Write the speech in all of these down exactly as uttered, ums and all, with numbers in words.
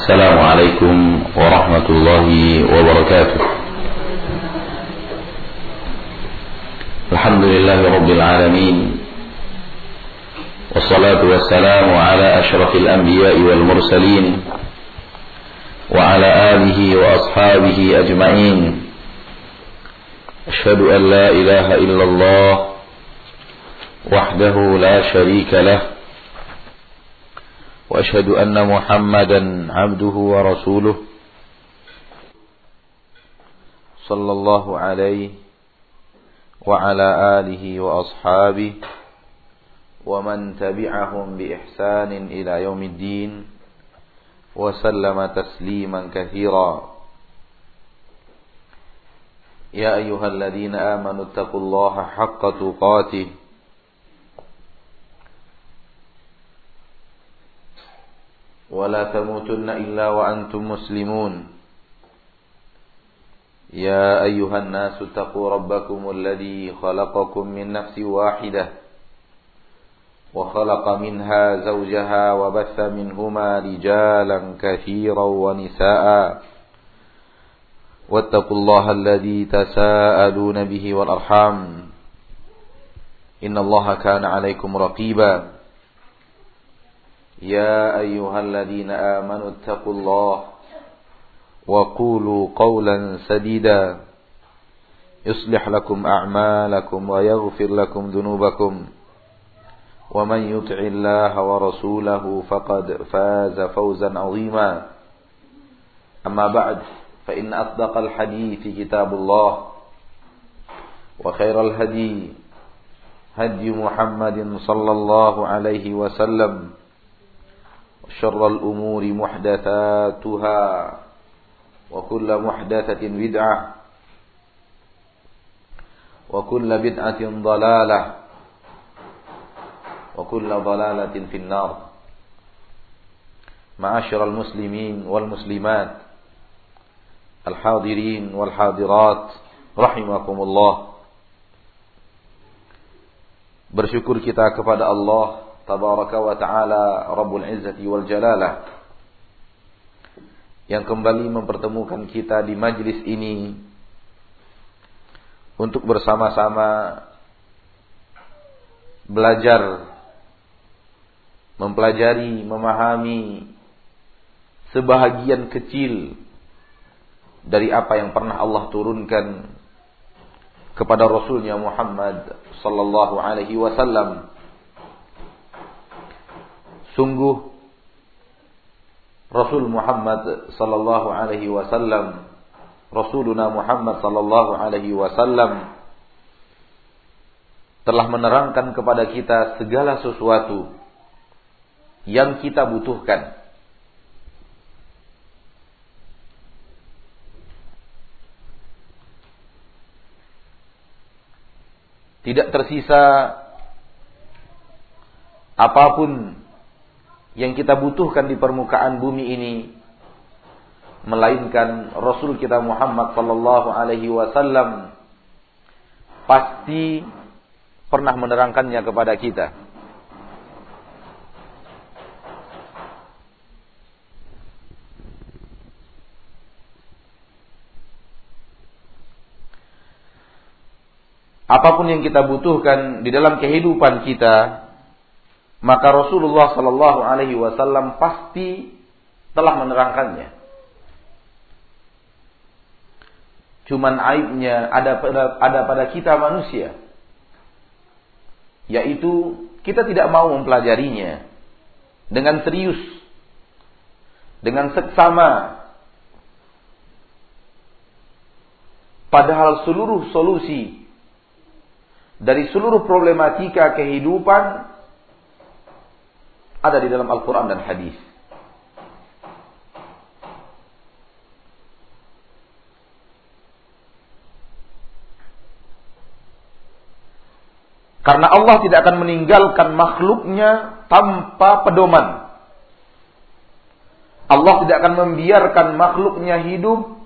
السلام عليكم ورحمة الله وبركاته. الحمد لله رب العالمين، والصلاة والسلام على أشرف الأنبياء والمرسلين وعلى آله وأصحابه أجمعين. أشهد أن لا إله إلا الله وحده لا شريك له، وأشهد أن محمدا عبده ورسوله صلى الله عليه وعلى آله وأصحابه ومن تبعهم بإحسان إلى يوم الدين وسلم تسليما كثيرا. يا أيها الذين آمنوا اتقوا الله حق تقاته ولا تموتن إلا وأنتم مسلمون. يا أيها الناس اتقوا ربكم الذي خلقكم من نفس واحدة وخلق منها زوجها وبث منهما رجالا كثيرا ونساء، واتقوا الله الذي تساءلون به والأرحام إن الله كان عليكم رقيبا. يا أيها الذين آمنوا اتقوا الله وقولوا قولا سديدا يصلح لكم أعمالكم ويغفر لكم ذنوبكم، ومن يطع الله ورسوله فقد فاز فوزا عظيما. أما بعد، فإن أصدق الحديث كتاب الله، وخير الهدي هدي محمد صلى الله عليه وسلم، شر الأمور محدثاتها، وكل محدثة بدعة، وكل بدعة ضلالة، وكل ضلالة في النار. معاشر المسلمين والمسلمات الحاضرين والحاضرات رحمكم الله. Bersyukur kita kepada Allah Tabaraka wa ta'ala Rabbul Izzati wal Jalalah yang kembali mempertemukan kita di majlis ini untuk bersama-sama belajar, mempelajari, memahami sebahagian kecil dari apa yang pernah Allah turunkan kepada Rasulnya Muhammad sallallahu alaihi wasallam. Sungguh Rasul Muhammad sallallahu alaihi wasallam, Rasuluna Muhammad sallallahu alaihi wasallam telah menerangkan kepada kita segala sesuatu yang kita butuhkan. Tidak tersisa apapun yang kita butuhkan di permukaan bumi ini, melainkan Rasul kita Muhammad sallallahu alaihi wasallam pasti pernah menerangkannya kepada kita. Apapun yang kita butuhkan di dalam kehidupan kita, maka Rasulullah sallallahu alaihi wasallam pasti telah menerangkannya. Cuman aibnya ada pada, ada pada kita manusia, yaitu kita tidak mau mempelajarinya dengan serius, dengan seksama. Padahal seluruh solusi dari seluruh problematika kehidupan ada di dalam Al-Quran dan hadis. Karena Allah tidak akan meninggalkan makhluknya tanpa pedoman. Allah tidak akan membiarkan makhluknya hidup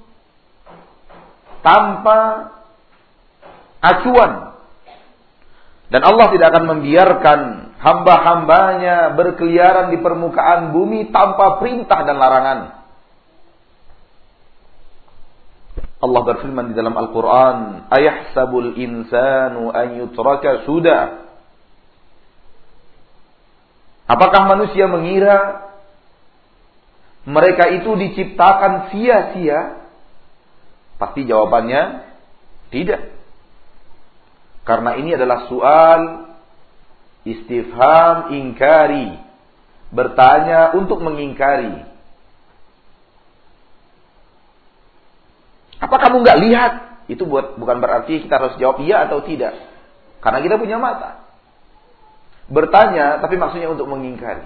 tanpa acuan. Dan Allah tidak akan membiarkan hamba-hambanya berkeliaran di permukaan bumi tanpa perintah dan larangan. Allah berfirman di dalam Al-Quran, ayahsabul insanu an yutraka suda. Apakah manusia mengira mereka itu diciptakan sia-sia? Pasti jawabannya tidak. Karena ini adalah soal istifham ingkari. Bertanya untuk mengingkari. Apa kamu nggak lihat? Itu buat, bukan berarti kita harus jawab iya atau tidak. Karena kita punya mata. Bertanya, tapi maksudnya untuk mengingkari.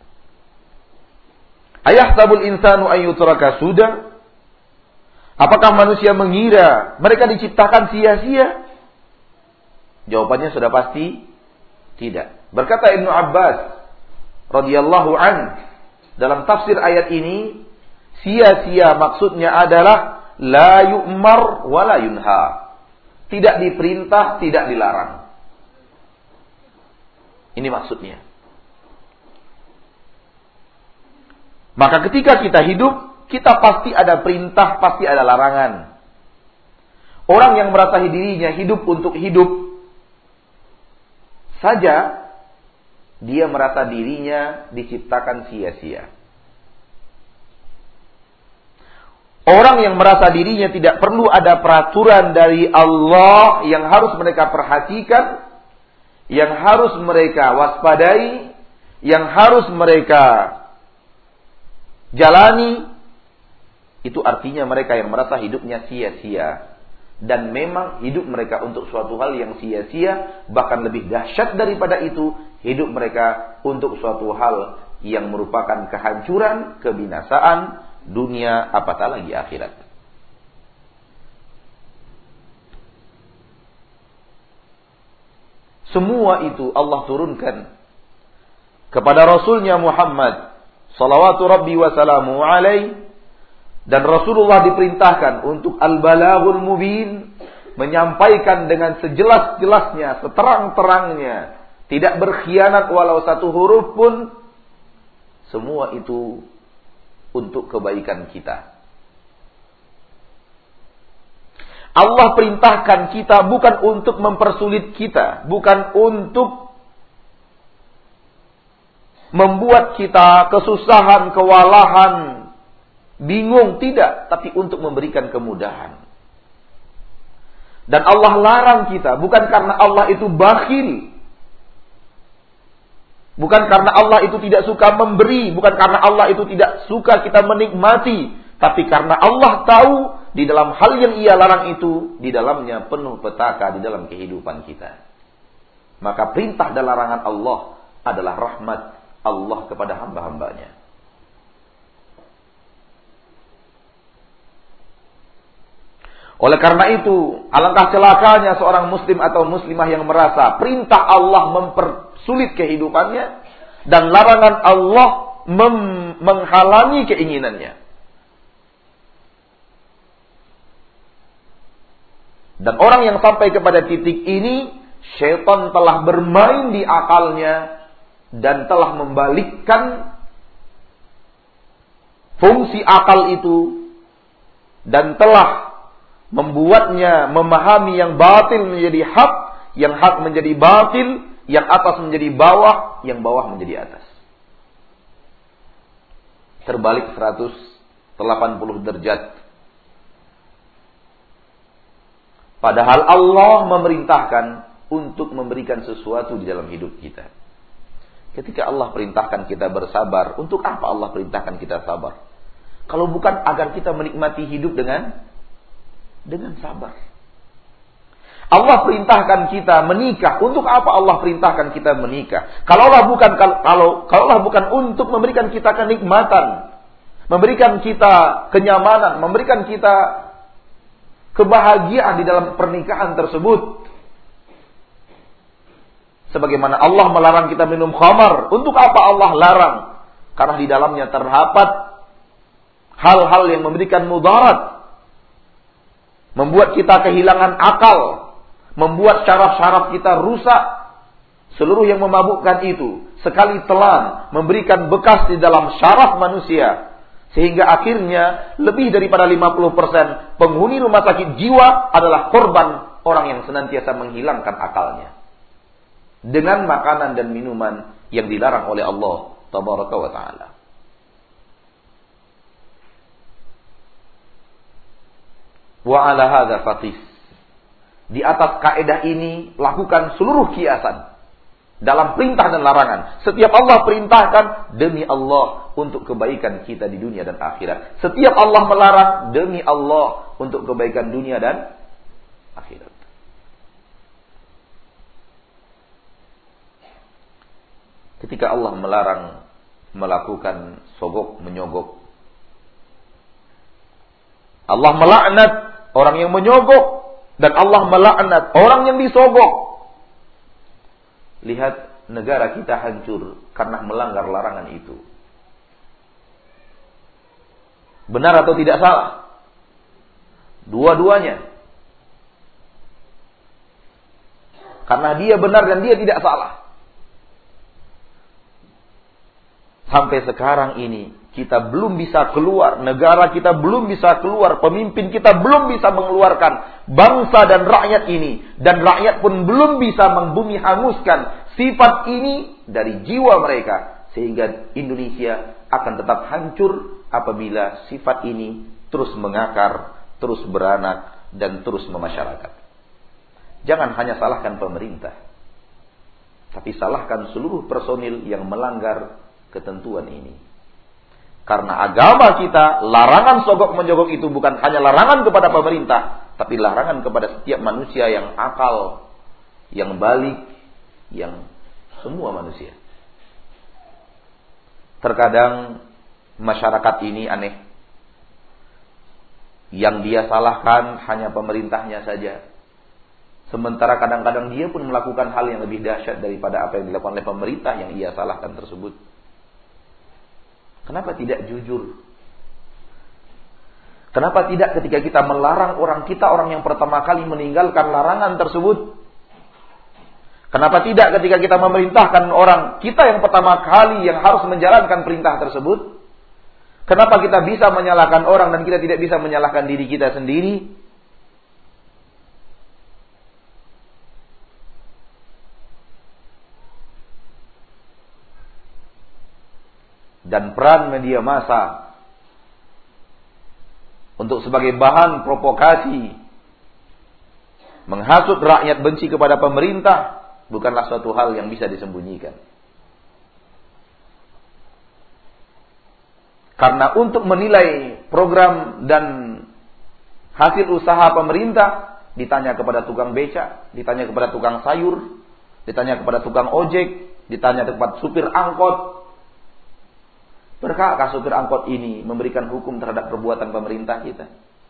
Ayahsabul insanu an yutraka suda. Apakah manusia mengira mereka diciptakan sia-sia? Jawabannya sudah pasti tidak. Berkata Ibnu Abbas radhiyallahu an dalam tafsir ayat ini, sia-sia maksudnya adalah la yu'mar wa la yunha. Tidak diperintah, tidak dilarang. Ini maksudnya. Maka ketika kita hidup, kita pasti ada perintah, pasti ada larangan. Orang yang merasa dirinya hidup untuk hidup saja, dia merasa dirinya diciptakan sia-sia. Orang yang merasa dirinya tidak perlu ada peraturan dari Allah yang harus mereka perhatikan, yang harus mereka waspadai, yang harus mereka jalani, itu artinya mereka yang merasa hidupnya sia-sia. Dan memang hidup mereka untuk suatu hal yang sia-sia, bahkan lebih dahsyat daripada itu, hidup mereka untuk suatu hal yang merupakan kehancuran, kebinasaan, dunia apatah lagi akhirat. Semua itu Allah turunkan kepada Rasulnya Muhammad salawatu Rabbi wa salamu alaih, dan Rasulullah diperintahkan untuk al-balaghul mubin, menyampaikan dengan sejelas-jelasnya, seterang-terangnya, tidak berkhianat walau satu huruf pun. Semua itu untuk kebaikan kita. Allah perintahkan kita bukan untuk mempersulit kita, bukan untuk membuat kita kesusahan, kewalahan, bingung, tidak, tapi untuk memberikan kemudahan. Dan Allah larang kita bukan karena Allah itu bakhil, bukan karena Allah itu tidak suka memberi, bukan karena Allah itu tidak suka kita menikmati, tapi karena Allah tahu di dalam hal yang Ia larang itu, di dalamnya penuh petaka di dalam kehidupan kita. Maka perintah dan larangan Allah adalah rahmat Allah kepada hamba-hambanya. Oleh karena itu, alangkah celakanya seorang muslim atau muslimah yang merasa perintah Allah mempersulit kehidupannya dan larangan Allah mem- menghalangi keinginannya. Dan orang yang sampai kepada titik ini, syaitan telah bermain di akalnya dan telah membalikkan fungsi akal itu dan telah membuatnya memahami yang batil menjadi hak, yang hak menjadi batil, yang atas menjadi bawah, yang bawah menjadi atas. Terbalik seratus delapan puluh derajat. Padahal Allah memerintahkan untuk memberikan sesuatu di dalam hidup kita. Ketika Allah perintahkan kita bersabar, untuk apa Allah perintahkan kita sabar? Kalau bukan agar kita menikmati hidup dengan dengan sabar. Allah perintahkan kita menikah. Untuk apa Allah perintahkan kita menikah? Kalaulah bukan kalau kalaulah bukan untuk memberikan kita kenikmatan, memberikan kita kenyamanan, memberikan kita kebahagiaan di dalam pernikahan tersebut. Sebagaimana Allah melarang kita minum khamar. Untuk apa Allah larang? Karena di dalamnya terdapat hal-hal yang memberikan mudarat, membuat kita kehilangan akal, membuat syaraf-syaraf kita rusak. Seluruh yang memabukkan itu sekali telan memberikan bekas di dalam syaraf manusia, Sehingga akhirnya lebih daripada lima puluh persen penghuni rumah sakit jiwa adalah korban orang yang senantiasa menghilangkan akalnya dengan makanan dan minuman yang dilarang oleh Allah Tabaraka wa Ta'ala. Wa ala hadza faqis. Di atas kaidah ini lakukan seluruh kiasan dalam perintah dan larangan. Setiap Allah perintahkan demi Allah untuk kebaikan kita di dunia dan akhirat. Setiap Allah melarang demi Allah untuk kebaikan dunia dan akhirat. Ketika Allah melarang melakukan sogok menyogok, Allah melaknat orang yang menyogok dan Allah melaknat orang yang disogok. Lihat negara kita hancur karena melanggar larangan itu. Benar atau tidak salah? Dua-duanya. Karena dia benar dan dia tidak salah. Sampai sekarang ini kita belum bisa keluar, negara kita belum bisa keluar, pemimpin kita belum bisa mengeluarkan bangsa dan rakyat ini, dan rakyat pun belum bisa membumi hanguskan sifat ini dari jiwa mereka, sehingga Indonesia akan tetap hancur apabila sifat ini terus mengakar, terus beranak, dan terus memasyarakat. Jangan hanya salahkan pemerintah, tapi salahkan seluruh personil yang melanggar ketentuan ini. Karena agama kita, larangan sogok menjogok itu bukan hanya larangan kepada pemerintah, tapi larangan kepada setiap manusia yang akal, yang balik, yang semua manusia. Terkadang masyarakat ini aneh. Yang dia salahkan hanya pemerintahnya saja. Sementara kadang-kadang dia pun melakukan hal yang lebih dahsyat daripada apa yang dilakukan oleh pemerintah yang ia salahkan tersebut. Kenapa tidak jujur? Kenapa tidak ketika kita melarang orang, kita orang yang pertama kali meninggalkan larangan tersebut? Kenapa tidak ketika kita memerintahkan orang, kita yang pertama kali yang harus menjalankan perintah tersebut? Kenapa kita bisa menyalahkan orang dan kita tidak bisa menyalahkan diri kita sendiri? Dan peran media massa untuk sebagai bahan provokasi menghasut rakyat benci kepada pemerintah bukanlah suatu hal yang bisa disembunyikan. Karena untuk menilai program dan hasil usaha pemerintah ditanya kepada tukang becak, ditanya kepada tukang sayur, ditanya kepada tukang ojek, ditanya kepada supir angkot. Berkahkah supir angkot ini memberikan hukum terhadap perbuatan pemerintah kita?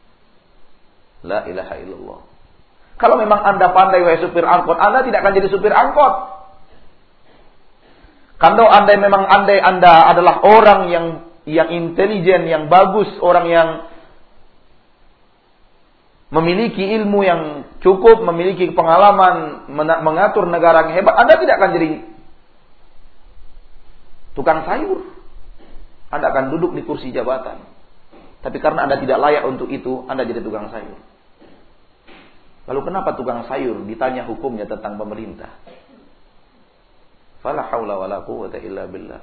La ilaha illallah. Kalau memang Anda pandai wahai supir angkot, Anda tidak akan jadi supir angkot. Kalau Anda memang andai Anda adalah orang yang yang intelijen, yang bagus, orang yang memiliki ilmu yang cukup, memiliki pengalaman mengatur negara yang hebat, Anda tidak akan jadi tukang sayur. Anda akan duduk di kursi jabatan. Tapi karena Anda tidak layak untuk itu, Anda jadi tukang sayur. Lalu kenapa tukang sayur ditanya hukumnya tentang pemerintah? Fala haula wala quwwata illa billah.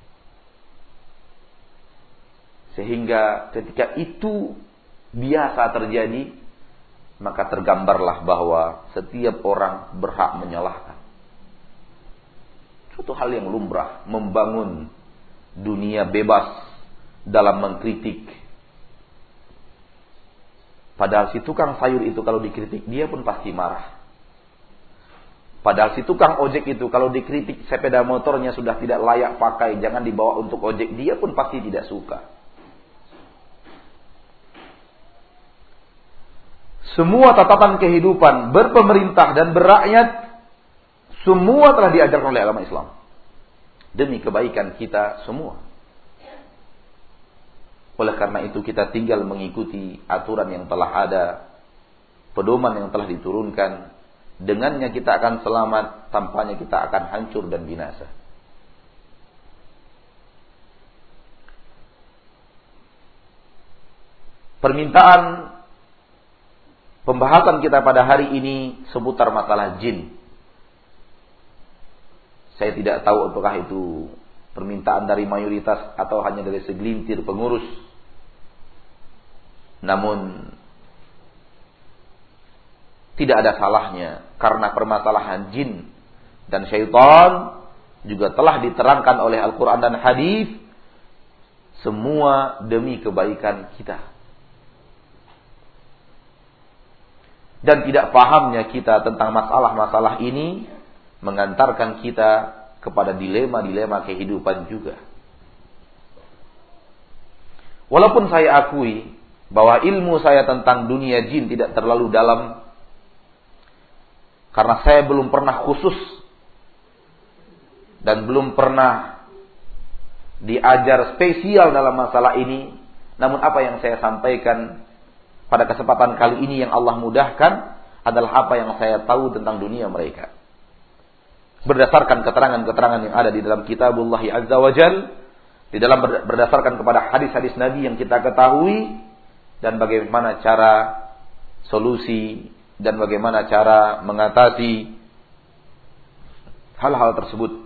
Sehingga ketika itu biasa terjadi, maka tergambarlah bahwa setiap orang berhak menyalahkan. Suatu hal yang lumrah, membangun dunia bebas dalam mengkritik. Padahal si tukang sayur itu kalau dikritik dia pun pasti marah. Padahal si tukang ojek itu kalau dikritik sepeda motornya sudah tidak layak pakai, jangan dibawa untuk ojek, dia pun pasti tidak suka. Semua tatapan kehidupan berpemerintah dan berakyat semua telah diajarkan oleh agama Islam. Demi kebaikan kita semua. Oleh karena itu kita tinggal mengikuti aturan yang telah ada, pedoman yang telah diturunkan. Dengannya kita akan selamat, tanpanya kita akan hancur dan binasa. permintaan pembahasan kita pada hari ini seputar masalah jin. Saya tidak tahu apakah itu permintaan dari mayoritas atau hanya dari segelintir pengurus. Namun tidak ada salahnya, karena permasalahan jin dan syaitan juga telah diterangkan oleh Al-Quran dan hadis, semua demi kebaikan kita. Dan tidak pahamnya kita tentang masalah-masalah ini mengantarkan kita kepada dilema-dilema kehidupan juga. Walaupun saya akui bahwa ilmu saya tentang dunia jin tidak terlalu dalam, karena saya belum pernah khusus dan belum pernah diajar spesial dalam masalah ini. Namun apa yang saya sampaikan pada kesempatan kali ini yang Allah mudahkan adalah apa yang saya tahu tentang dunia mereka, berdasarkan keterangan-keterangan yang ada di dalam Kitabullah Azza wa Jal, di dalam berdasarkan kepada hadis-hadis Nabi yang kita ketahui, dan bagaimana cara solusi dan bagaimana cara mengatasi hal-hal tersebut.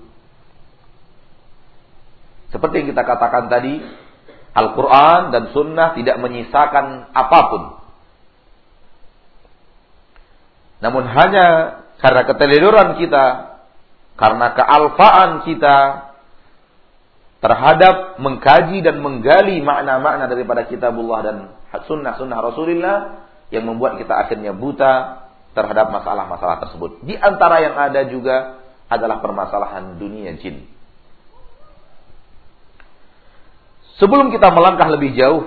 Seperti yang kita katakan tadi, Al-Quran dan Sunnah tidak menyisakan apapun. Namun hanya karena keteledoran kita, karena kealfaan kita terhadap mengkaji dan menggali makna-makna daripada Kitabullah dan Sunnah-Sunnah Rasulullah, yang membuat kita akhirnya buta terhadap masalah-masalah tersebut. Di antara yang ada juga adalah permasalahan dunia jin. Sebelum kita melangkah lebih jauh,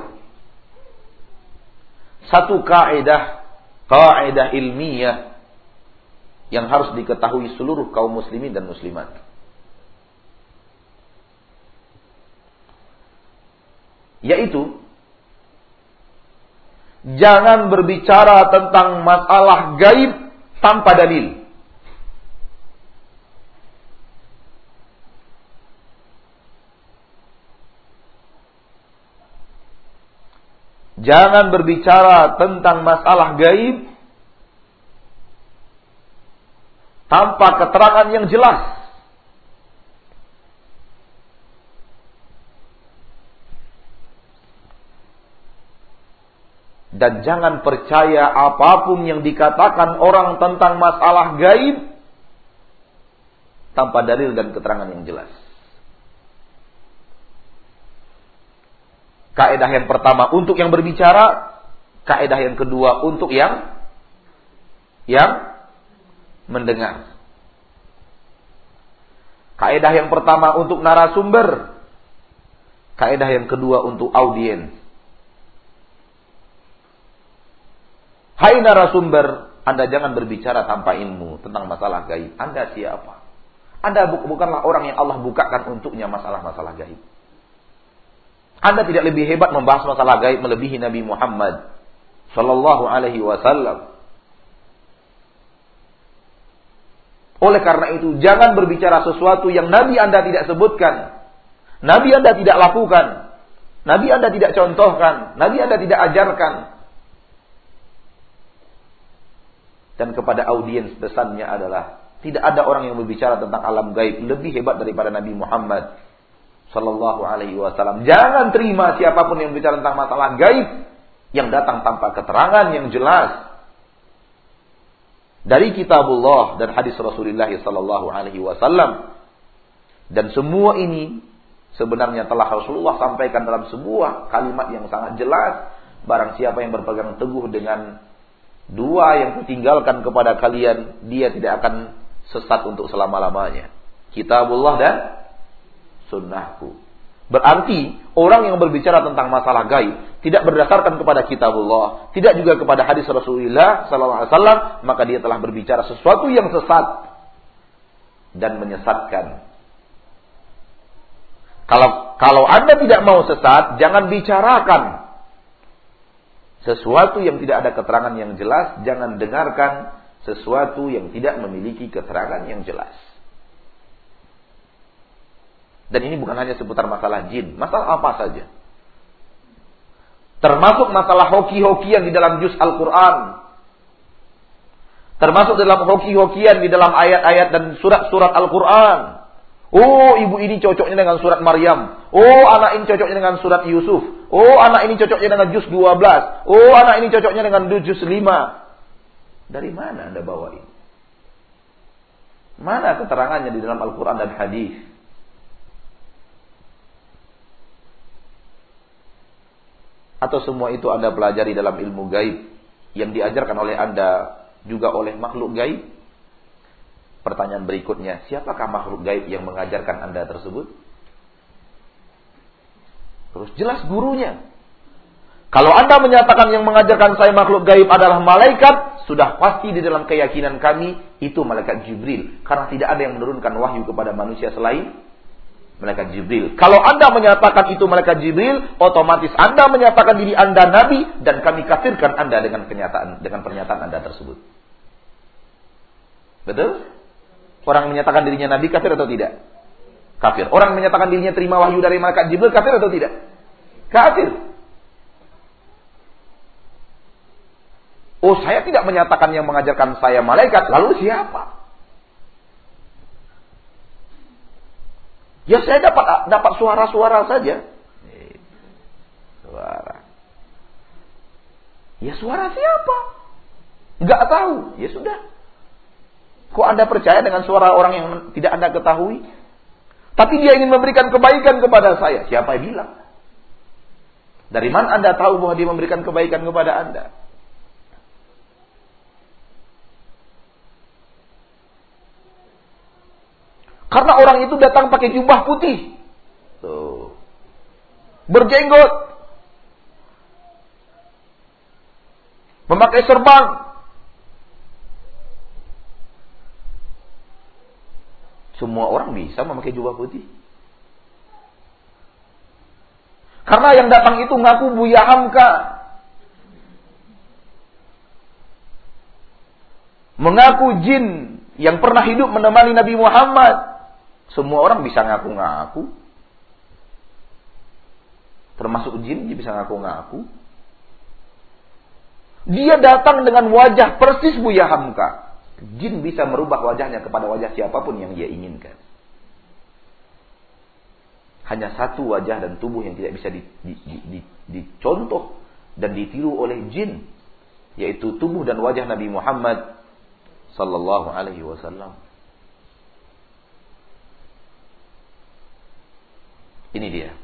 satu kaidah, kaidah ilmiah yang harus diketahui seluruh kaum muslimin dan muslimat. Yaitu, jangan berbicara tentang masalah gaib tanpa dalil. Jangan berbicara tentang masalah gaib tanpa keterangan yang jelas. Dan jangan percaya apapun yang dikatakan orang tentang masalah gaib tanpa dalil dan keterangan yang jelas. Kaidah yang pertama untuk yang berbicara, kaidah yang kedua untuk yang yang mendengar. Kaidah yang pertama untuk narasumber, kaidah yang kedua untuk audiens. Hai narasumber, Anda jangan berbicara tanpa ilmu tentang masalah gaib. Anda siapa? Anda bukanlah orang yang Allah bukakan untuknya masalah-masalah gaib. Anda tidak lebih hebat membahas masalah gaib melebihi Nabi Muhammad sallallahu alaihi wasallam. Oleh karena itu, jangan berbicara sesuatu yang Nabi Anda tidak sebutkan, Nabi Anda tidak lakukan, Nabi Anda tidak contohkan, Nabi Anda tidak ajarkan. Dan kepada audiens pesannya adalah, tidak ada orang yang berbicara tentang alam gaib lebih hebat daripada Nabi Muhammad sallallahu alaihi wasallam. Jangan terima siapapun yang bicara tentang masalah gaib yang datang tanpa keterangan yang jelas dari Kitabullah dan hadis Rasulullah sallallahu alaihi wasallam. Dan semua ini sebenarnya telah Rasulullah sampaikan dalam sebuah kalimat yang sangat jelas. Barang siapa yang berpegang teguh dengan dua yang kutinggalkan kepada kalian, dia tidak akan sesat untuk selama-lamanya. Kitabullah dan Sunnahku. Berarti orang yang berbicara tentang masalah gaib tidak berdasarkan kepada Kitabullah, tidak juga kepada hadis Rasulullah sallallahu alaihi wasallam, maka dia telah berbicara sesuatu yang sesat dan menyesatkan. Kalau kalau Anda tidak mau sesat, jangan bicarakan sesuatu yang tidak ada keterangan yang jelas, jangan dengarkan sesuatu yang tidak memiliki keterangan yang jelas. Dan ini bukan hanya seputar masalah jin, masalah apa saja. Termasuk masalah hoki-hokian di dalam juz Al-Quran. Termasuk dalam hoki-hokian di dalam ayat-ayat dan surat-surat Al-Quran. Oh, ibu ini cocoknya dengan surat Maryam. Oh, anak ini cocoknya dengan surat Yusuf. Oh, anak ini cocoknya dengan juz dua belas. Oh, anak ini cocoknya dengan juz lima. Dari mana Anda bawa ini? Mana keterangannya di dalam Al-Quran dan hadis? Atau semua itu Anda pelajari dalam ilmu gaib yang diajarkan oleh Anda juga oleh makhluk gaib? Pertanyaan berikutnya, siapakah makhluk gaib yang mengajarkan Anda tersebut? Terus jelas gurunya. Kalau Anda menyatakan yang mengajarkan saya makhluk gaib adalah malaikat, sudah pasti di dalam keyakinan kami itu malaikat Jibril. Karena tidak ada yang menurunkan wahyu kepada manusia selain malaikat Jibril. Kalau Anda menyatakan itu malaikat Jibril, otomatis Anda menyatakan diri Anda nabi dan kami kafirkan Anda dengan kenyataan dengan pernyataan Anda tersebut. Betul? Orang menyatakan dirinya nabi kafir atau tidak? Kafir. Orang menyatakan dirinya terima wahyu dari malaikat Jibril kafir atau tidak? Kafir. Oh, saya tidak menyatakan yang mengajarkan saya malaikat, lalu siapa? Ya saya dapat dapat suara-suara saja. Suara. Ya suara siapa? Enggak tahu. Ya sudah. Kok Anda percaya dengan suara orang yang tidak Anda ketahui? Tapi dia ingin memberikan kebaikan kepada saya. Siapa yang bilang? Dari mana Anda tahu bahwa dia memberikan kebaikan kepada Anda? Karena orang itu datang pakai jubah putih. Tuh. Berjenggot. Memakai serban. Semua orang bisa memakai jubah putih. Karena yang datang itu ngaku Buya Hamka. Mengaku jin yang pernah hidup menemani Nabi Muhammad. Semua orang bisa ngaku-ngaku. Termasuk jin, dia bisa ngaku-ngaku. Dia datang dengan wajah persis Buya Hamka. Jin bisa merubah wajahnya kepada wajah siapapun yang dia inginkan. Hanya satu wajah dan tubuh yang tidak bisa di, di, di, di, dicontoh dan ditiru oleh jin, yaitu tubuh dan wajah Nabi Muhammad sallallahu alaihi wasallam. Ini dia.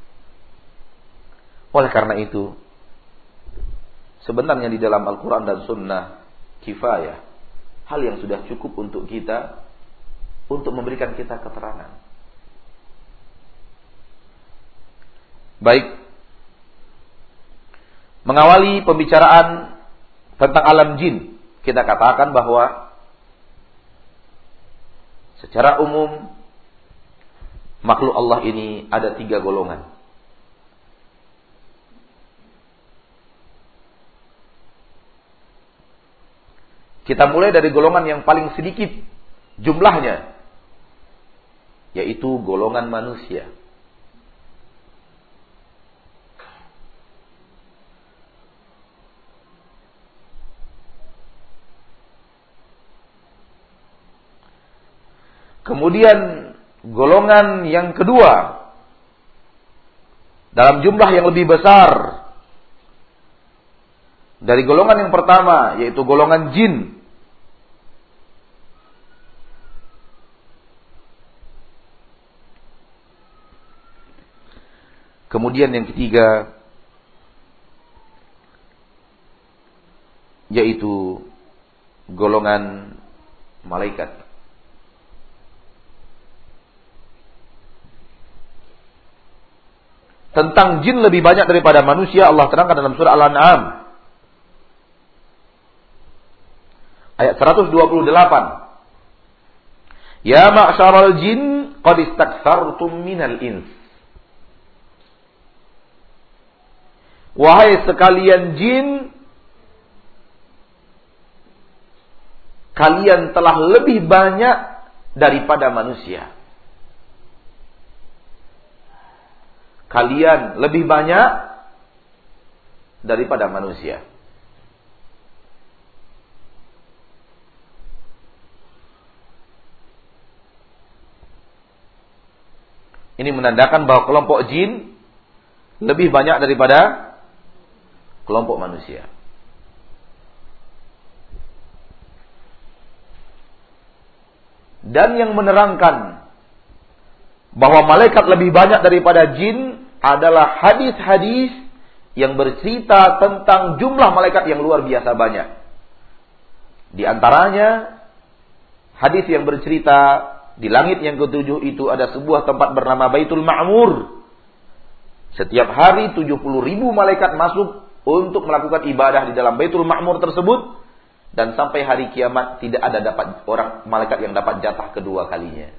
Oleh karena itu, sebenarnya di dalam Al-Quran dan Sunnah kifayah, hal yang sudah cukup untuk kita, untuk memberikan kita keterangan. Baik, mengawali pembicaraan tentang alam jin, kita katakan bahwa secara umum makhluk Allah ini ada tiga golongan. Kita mulai dari golongan yang paling sedikit jumlahnya, yaitu golongan manusia. Kemudian golongan yang kedua dalam jumlah yang lebih besar dari golongan yang pertama, yaitu golongan jin. Kemudian yang ketiga, yaitu golongan malaikat. Tentang jin lebih banyak daripada manusia, Allah terangkan dalam surah Al-An'am ayat seratus dua puluh delapan. Ya ma'syaral jin qad istakthartum minal ins. Wahai sekalian jin, kalian telah lebih banyak daripada manusia. Kalian lebih banyak daripada manusia. Ini menandakan bahwa kelompok jin lebih banyak daripada kelompok manusia. Dan yang menerangkan bahwa malaikat lebih banyak daripada jin adalah hadis-hadis yang bercerita tentang jumlah malaikat yang luar biasa banyak. Di antaranya hadis yang bercerita di langit yang ketujuh itu ada sebuah tempat bernama Baitul Ma'mur. Setiap hari tujuh puluh ribu malaikat masuk untuk melakukan ibadah di dalam Baitul Ma'mur tersebut. Dan sampai hari kiamat tidak ada dapat orang malaikat yang dapat jatah kedua kalinya.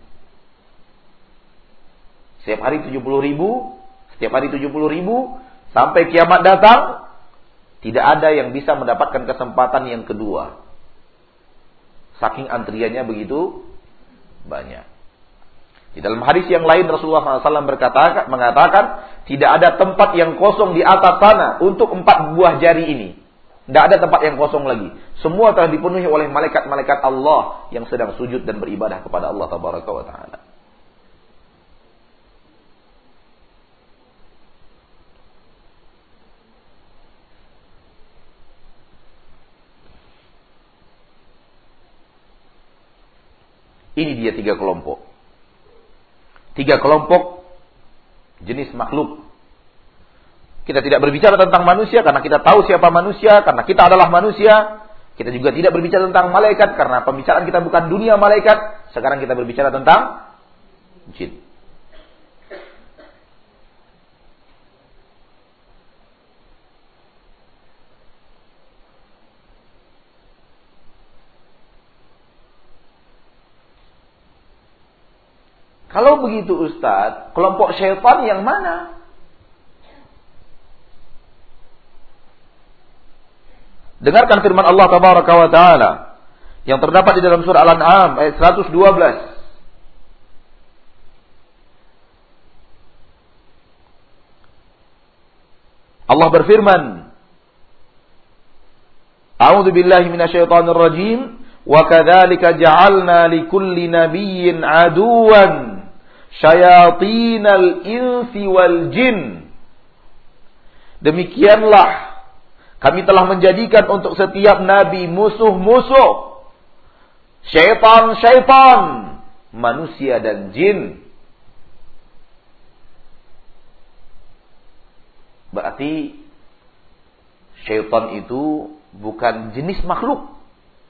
Setiap hari tujuh puluh ribu, setiap hari tujuh puluh ribu, sampai kiamat datang, tidak ada yang bisa mendapatkan kesempatan yang kedua. Saking antriannya begitu banyak. Di dalam hadis yang lain Rasulullah shallallahu alaihi wasallam berkata, mengatakan tidak ada tempat yang kosong di atas sana untuk empat buah jari ini. Tidak ada tempat yang kosong lagi. Semua telah dipenuhi oleh malaikat-malaikat Allah yang sedang sujud dan beribadah kepada Allah Tabaraka wa Ta'ala. Ini dia tiga kelompok. Tiga kelompok jenis makhluk. Kita tidak berbicara tentang manusia karena kita tahu siapa manusia, karena kita adalah manusia. Kita juga tidak berbicara tentang malaikat karena pembicaraan kita bukan dunia malaikat. Sekarang kita berbicara tentang jin. Kalau begitu Ustaz, kelompok syaitan yang mana? Dengarkan firman Allah Tabaraka wa Ta'ala yang terdapat di dalam surah Al-An'am ayat seratus dua belas. Allah berfirman, A'udzu billahi minasyaitonir rajim, wa kadzalika ja'alna likulli nabiyyin 'aduwan syayatinal insi wal jin. Demikianlah kami telah menjadikan untuk setiap nabi musuh-musuh, syaitan-syaitan, manusia dan jin. Berarti syaitan itu bukan jenis makhluk.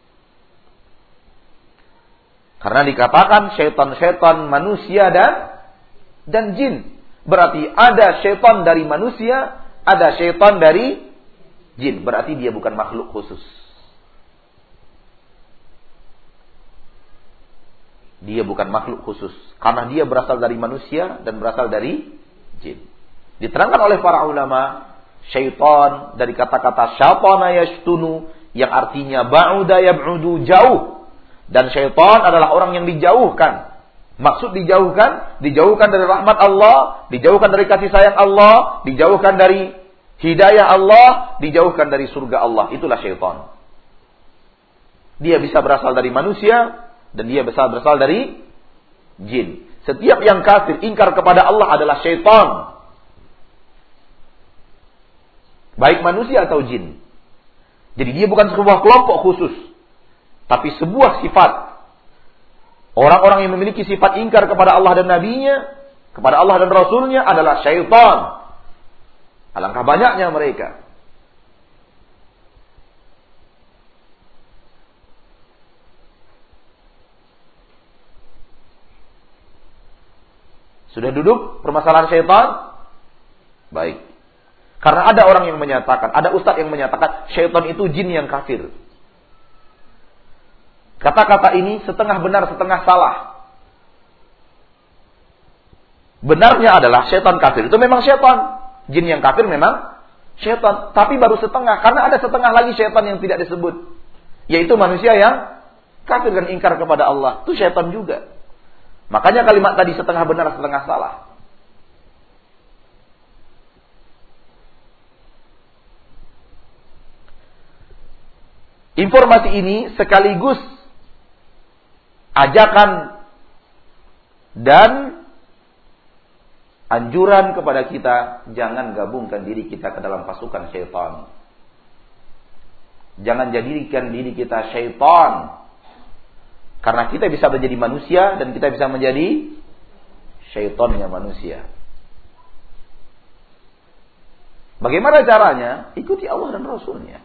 Karena dikatakan syaitan-syaitan manusia dan dan jin. Berarti ada syaitan dari manusia, ada syaitan dari jin. Berarti dia bukan makhluk khusus. Dia bukan makhluk khusus. Karena dia berasal dari manusia dan berasal dari jin. Diterangkan oleh para ulama, syaitan dari kata-kata syaitana yashtunu, yang artinya ba'uda yab'udu, jauh. Dan syaitan adalah orang yang dijauhkan. Maksud dijauhkan, dijauhkan dari rahmat Allah, dijauhkan dari kasih sayang Allah, dijauhkan dari hidayah Allah, dijauhkan dari surga Allah. Itulah syaitan. Dia bisa berasal dari manusia dan dia bisa berasal dari jin. Setiap yang kafir, ingkar kepada Allah adalah syaitan. Baik manusia atau jin. Jadi dia bukan sebuah kelompok khusus, tapi sebuah sifat. Orang-orang yang memiliki sifat ingkar kepada Allah dan Nabi-Nya, kepada Allah dan Rasul-Nya adalah syaitan. Alangkah banyaknya mereka. Sudah duduk permasalahan syaitan? Baik. Karena ada orang yang menyatakan, ada ustaz yang menyatakan syaitan itu jin yang kafir. Kata-kata ini setengah benar, setengah salah. Benarnya adalah syaitan kafir itu memang syaitan. Jin yang kafir memang syaitan. Tapi baru setengah. Karena ada setengah lagi syaitan yang tidak disebut. Yaitu manusia yang kafir dan ingkar kepada Allah. Itu syaitan juga. Makanya kalimat tadi setengah benar, setengah salah. Informasi ini sekaligus ajakan dan anjuran kepada kita, jangan gabungkan diri kita ke dalam pasukan syaitan. Jangan jadikan diri kita syaitan. Karena kita bisa menjadi manusia dan kita bisa menjadi syaitannya manusia. Bagaimana caranya? Ikuti Allah dan Rasulnya.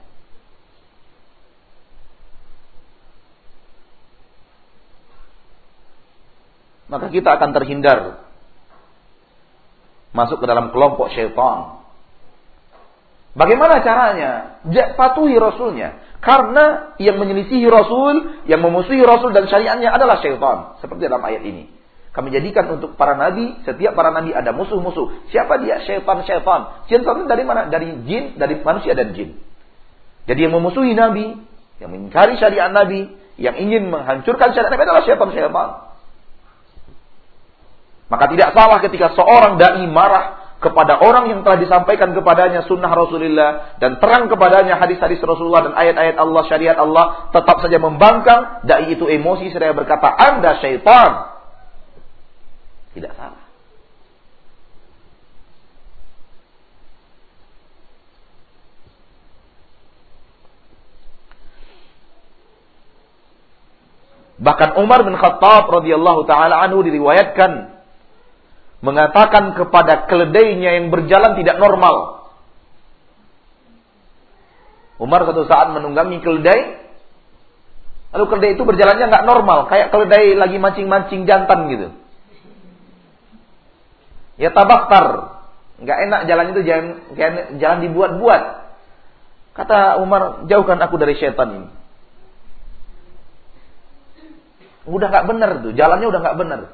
Maka kita akan terhindar masuk ke dalam kelompok syaitan. Bagaimana caranya? Patuhi Rasulnya. Karena yang menyelisihi Rasul, yang memusuhi Rasul dan syariatnya adalah syaitan. Seperti dalam ayat ini. Kami jadikan untuk para nabi, setiap para nabi ada musuh-musuh. Siapa dia? Syaitan-syaitan. Syaitan dari mana? Dari jin, dari manusia dan jin. Jadi yang memusuhi nabi, yang mengingkari syariat nabi, yang ingin menghancurkan syariat nabi adalah syaitan-syaitan. Maka tidak salah ketika seorang dai marah kepada orang yang telah disampaikan kepadanya sunnah Rasulullah dan terang kepadanya hadis-hadis Rasulullah dan ayat-ayat Allah, syariat Allah, tetap saja membangkang, dai itu emosi seraya berkata, Anda syaitan. Tidak salah. Bahkan Umar bin Khattab radhiyallahu taala anhu diriwayatkan mengatakan kepada keledainya yang berjalan tidak normal. Umar satu saat menunggangi keledai, lalu keledai itu berjalannya nggak normal, kayak keledai lagi mancing-mancing jantan gitu. Ya tabaktar, nggak enak jalan itu, jalan, jalan dibuat-buat. Kata Umar, jauhkan aku dari syaitan ini. Udah nggak benar tuh, jalannya udah nggak benar.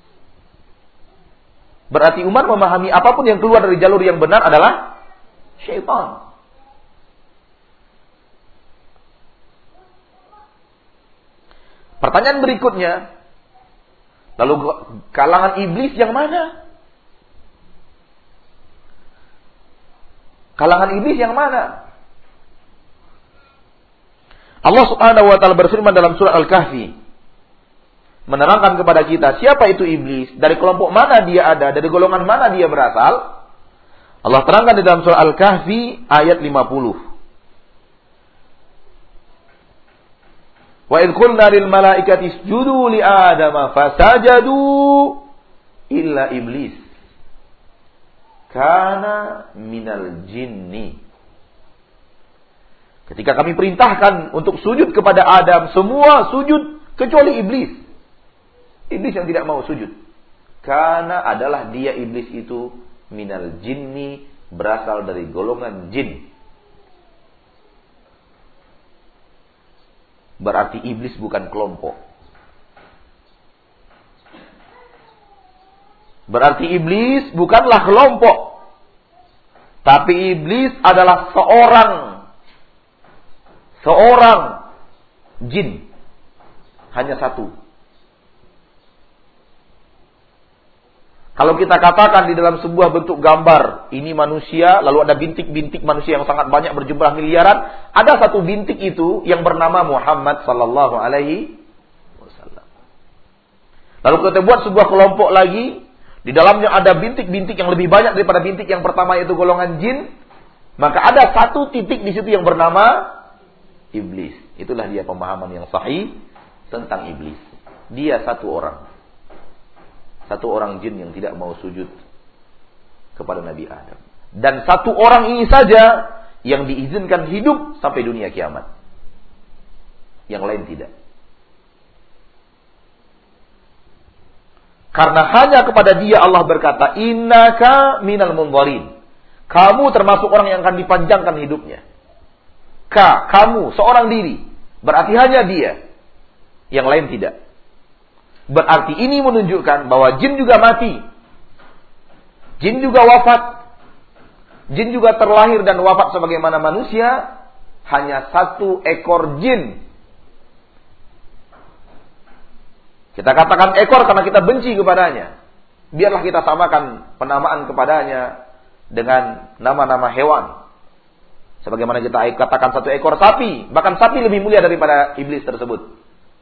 Berarti Umar memahami apapun yang keluar dari jalur yang benar adalah syaitan. Pertanyaan berikutnya, lalu kalangan iblis yang mana? Kalangan iblis yang mana? Allah Subhanahu wa taala berfirman dalam surah Al-Kahfi, menerangkan kepada kita siapa itu iblis, dari kelompok mana dia ada, dari golongan mana dia berasal. Allah terangkan di dalam surah Al-Kahfi ayat lima puluh. Wa idh qulna lil malaikati isjudu li adama fasajadu illa iblis kana minal jinni. Ketika kami perintahkan untuk sujud kepada Adam, semua sujud kecuali iblis. Iblis yang tidak mau sujud. Karena adalah dia iblis itu minal jinni, berasal dari golongan jin. Berarti iblis bukan kelompok. Berarti iblis bukanlah kelompok. Tapi iblis adalah seorang seorang jin. Hanya satu. Kalau kita katakan di dalam sebuah bentuk gambar, ini manusia, lalu ada bintik-bintik manusia yang sangat banyak berjumlah miliaran, ada satu bintik itu yang bernama Muhammad sallallahu alaihi wasallam. Lalu kita buat sebuah kelompok lagi, di dalamnya ada bintik-bintik yang lebih banyak daripada bintik yang pertama, yaitu golongan jin, maka ada satu titik di situ yang bernama iblis. Itulah dia pemahaman yang sahih tentang iblis. Dia satu orang. Satu orang jin yang tidak mau sujud kepada Nabi Adam. Dan satu orang ini saja yang diizinkan hidup sampai dunia kiamat. Yang lain tidak. Karena hanya kepada dia Allah berkata, innaka minal mundharin. Kamu termasuk orang yang akan dipanjangkan hidupnya. Ka, kamu, seorang diri. Berarti hanya dia. Yang lain tidak. Berarti ini menunjukkan bahwa jin juga mati. Jin juga wafat. Jin juga terlahir dan wafat sebagaimana manusia. Hanya satu ekor jin. Kita katakan ekor karena kita benci kepadanya. Biarlah kita samakan penamaan kepadanya dengan nama-nama hewan. Sebagaimana kita katakan satu ekor sapi, bahkan sapi lebih mulia daripada iblis tersebut.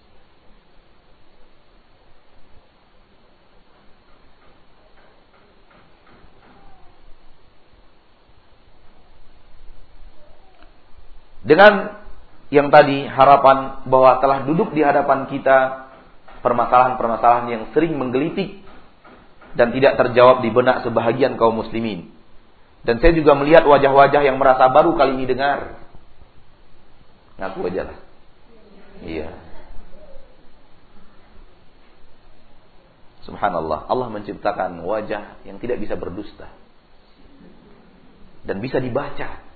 Dengan yang tadi harapan bahwa telah duduk di hadapan kita permasalahan-permasalahan yang sering menggelitik dan tidak terjawab di benak sebahagian kaum muslimin. Dan saya juga melihat wajah-wajah yang merasa baru kali ini dengar. Ngaku aja lah. Iya. Subhanallah, Allah menciptakan wajah yang tidak bisa berdusta dan bisa dibaca.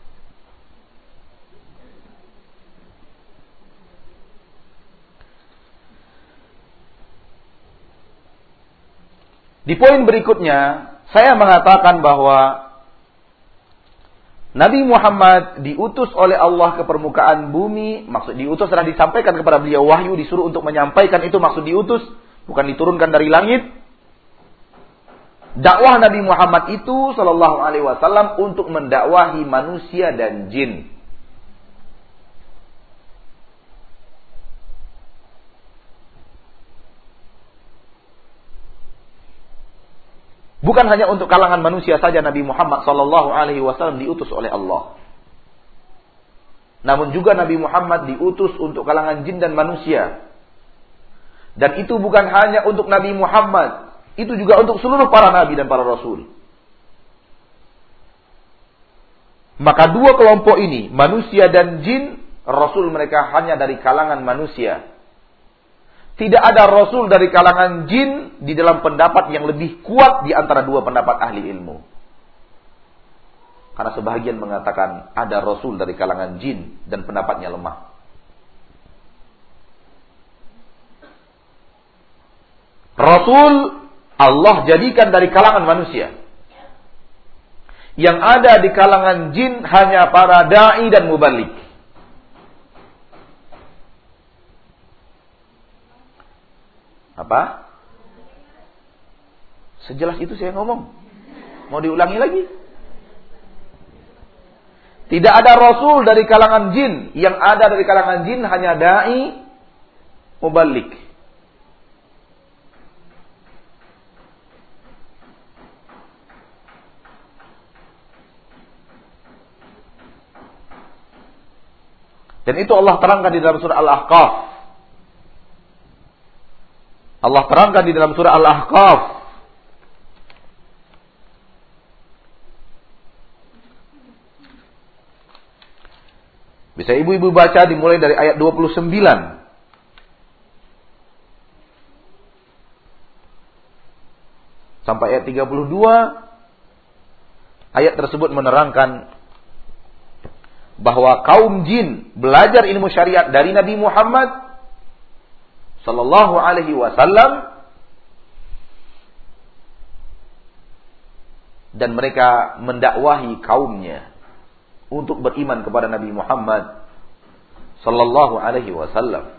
Di poin berikutnya, saya mengatakan bahwa Nabi Muhammad diutus oleh Allah ke permukaan bumi. Maksud diutus adalah disampaikan kepada beliau wahyu, disuruh untuk menyampaikan, itu maksud diutus, bukan diturunkan dari langit. Dakwah Nabi Muhammad itu sallallahu alaihi wasallam untuk mendakwahi manusia dan jin. Bukan hanya untuk kalangan manusia saja Nabi Muhammad sallallahu alaihi wasallam diutus oleh Allah. Namun juga Nabi Muhammad diutus untuk kalangan jin dan manusia. Dan itu bukan hanya untuk Nabi Muhammad, itu juga untuk seluruh para nabi dan para rasul. Maka dua kelompok ini, manusia dan jin, rasul mereka hanya dari kalangan manusia. Tidak ada rasul dari kalangan jin di dalam pendapat yang lebih kuat di antara dua pendapat ahli ilmu. Karena sebahagian mengatakan ada rasul dari kalangan jin dan pendapatnya lemah. Rasul Allah jadikan dari kalangan manusia. Yang ada di kalangan jin hanya para da'i dan mubaligh. Apa? Sejelas itu saya ngomong. Mau diulangi lagi? Tidak ada rasul dari kalangan jin. Yang ada dari kalangan jin hanya da'i, mubaligh. Dan itu Allah terangkan di dalam surah Al-Ahqaf. Allah terangkan di dalam surah Al-Ahqaf. Bisa ibu-ibu baca dimulai dari ayat dua puluh sembilan. Sampai ayat tiga puluh dua. Ayat tersebut menerangkan bahwa kaum jin belajar ilmu syariat dari Nabi Muhammad sallallahu alaihi wasallam, dan mereka mendakwahi kaumnya untuk beriman kepada Nabi Muhammad sallallahu alaihi wasallam.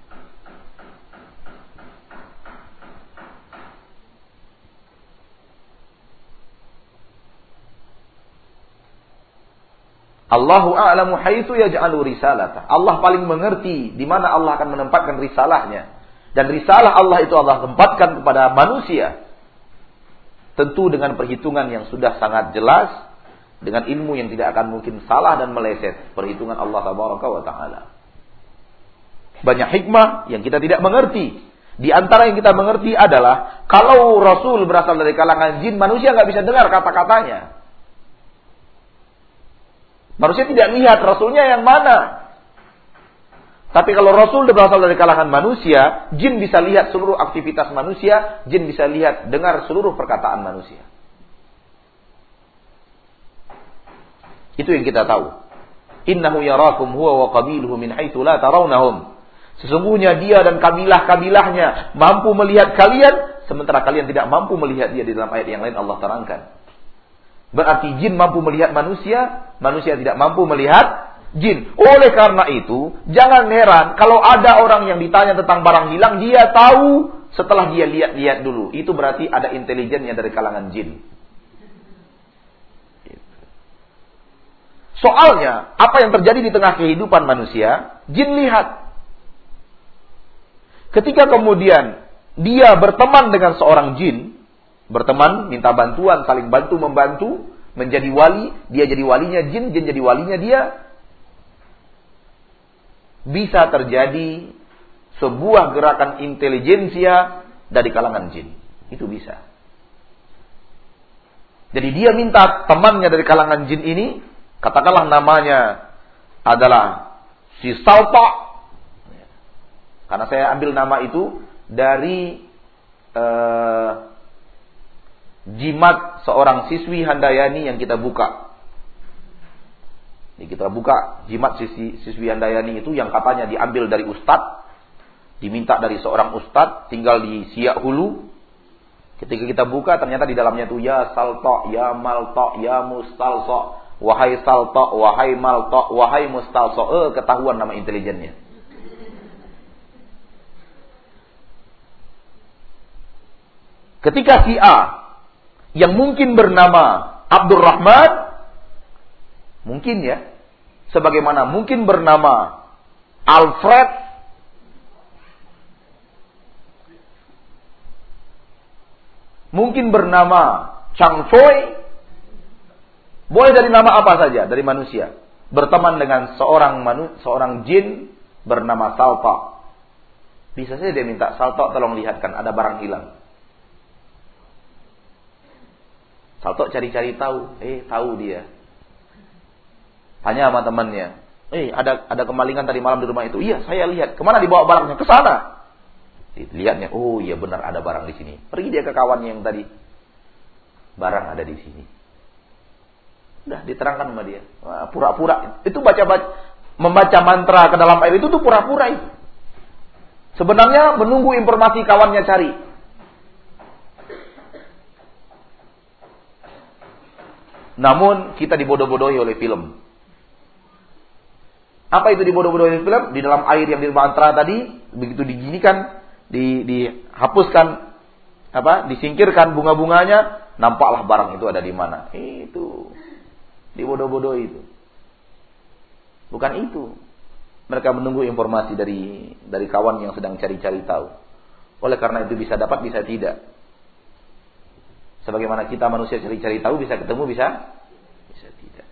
Allahu a'lamu haitsu yaj'alu risalata. Allah paling mengerti di mana Allah akan menempatkan risalahnya. Dan risalah Allah itu Allah tempatkan kepada manusia. Tentu dengan perhitungan yang sudah sangat jelas, dengan ilmu yang tidak akan mungkin salah dan meleset, perhitungan Allah tabaraka wa taala. Banyak hikmah yang kita tidak mengerti. Di antara yang kita mengerti adalah kalau Rasul berasal dari kalangan jin, manusia nggak bisa dengar kata-katanya. Manusia tidak lihat Rasulnya yang mana. Tapi kalau Rasul berasal dari kalangan manusia, jin bisa lihat seluruh aktivitas manusia, jin bisa lihat, dengar seluruh perkataan manusia. Itu yang kita tahu. Innahu yarakum huwa wa qabiluhu min haitsu la tarawnahum. Sesungguhnya dia dan kabilah-kabilahnya mampu melihat kalian, sementara kalian tidak mampu melihat dia. Di dalam ayat yang lain Allah terangkan. Berarti jin mampu melihat manusia, manusia tidak mampu melihat jin. Oleh karena itu, jangan heran kalau ada orang yang ditanya tentang barang hilang, dia tahu setelah dia lihat-lihat dulu. Itu berarti ada intelijennya dari kalangan jin. Soalnya, apa yang terjadi di tengah kehidupan manusia, jin lihat. Ketika kemudian dia berteman dengan seorang jin, berteman, minta bantuan, saling bantu membantu, menjadi wali, dia jadi walinya jin, jin jadi walinya dia, bisa terjadi sebuah gerakan intelijensia dari kalangan jin. Itu bisa. Jadi dia minta temannya dari kalangan jin ini, katakanlah namanya adalah si Salta. Karena saya ambil nama itu dari uh, jimat seorang siswi Handayani yang kita buka. Jadi kita buka jimat siswi, siswi Handayani itu yang katanya diambil dari ustadz, diminta dari seorang ustadz, tinggal di Siak Hulu. Ketika kita buka ternyata di dalamnya itu ya Salta, ya Malta, ya Mustalsa, wahai Salta, wahai Malta, wahai Mustalsa. Eh, ketahuan nama intelijennya. Ketika si A yang mungkin bernama Abdurrahman, mungkin ya, sebagaimana mungkin bernama Alfred, mungkin bernama Chang Choi, boleh dari nama apa saja dari manusia, berteman dengan seorang manu, seorang jin bernama Salta. Bisa saja dia minta, Salta tolong lihatkan ada barang hilang. Salto cari-cari tahu, eh tahu dia. Tanya sama temannya, eh ada ada kemalingan tadi malam di rumah itu. Iya, saya lihat. Kemana dibawa barangnya? Ke sana. Lihatnya, oh iya benar ada barang di sini. Pergi dia ke kawannya yang tadi. Barang ada di sini. Udah diterangkan sama dia. Wah, pura-pura. Itu baca-baca membaca mantra ke dalam air itu tuh pura-pura itu. Sebenarnya menunggu informasi kawannya cari. Namun kita dibodoh-bodohi oleh film. Apa itu dibodoh-bodohi oleh film? Di dalam air yang dimantra tadi, begitu diginikan, di, dihapuskan, apa? Disingkirkan bunga-bunganya, nampaklah barang itu ada di mana. Itu dibodoh-bodohi itu. Bukan itu. Mereka menunggu informasi dari dari kawan yang sedang cari-cari tahu. Oleh karena itu bisa dapat, bisa tidak. Sebagaimana kita manusia cari-cari tahu, bisa ketemu, bisa bisa tidak.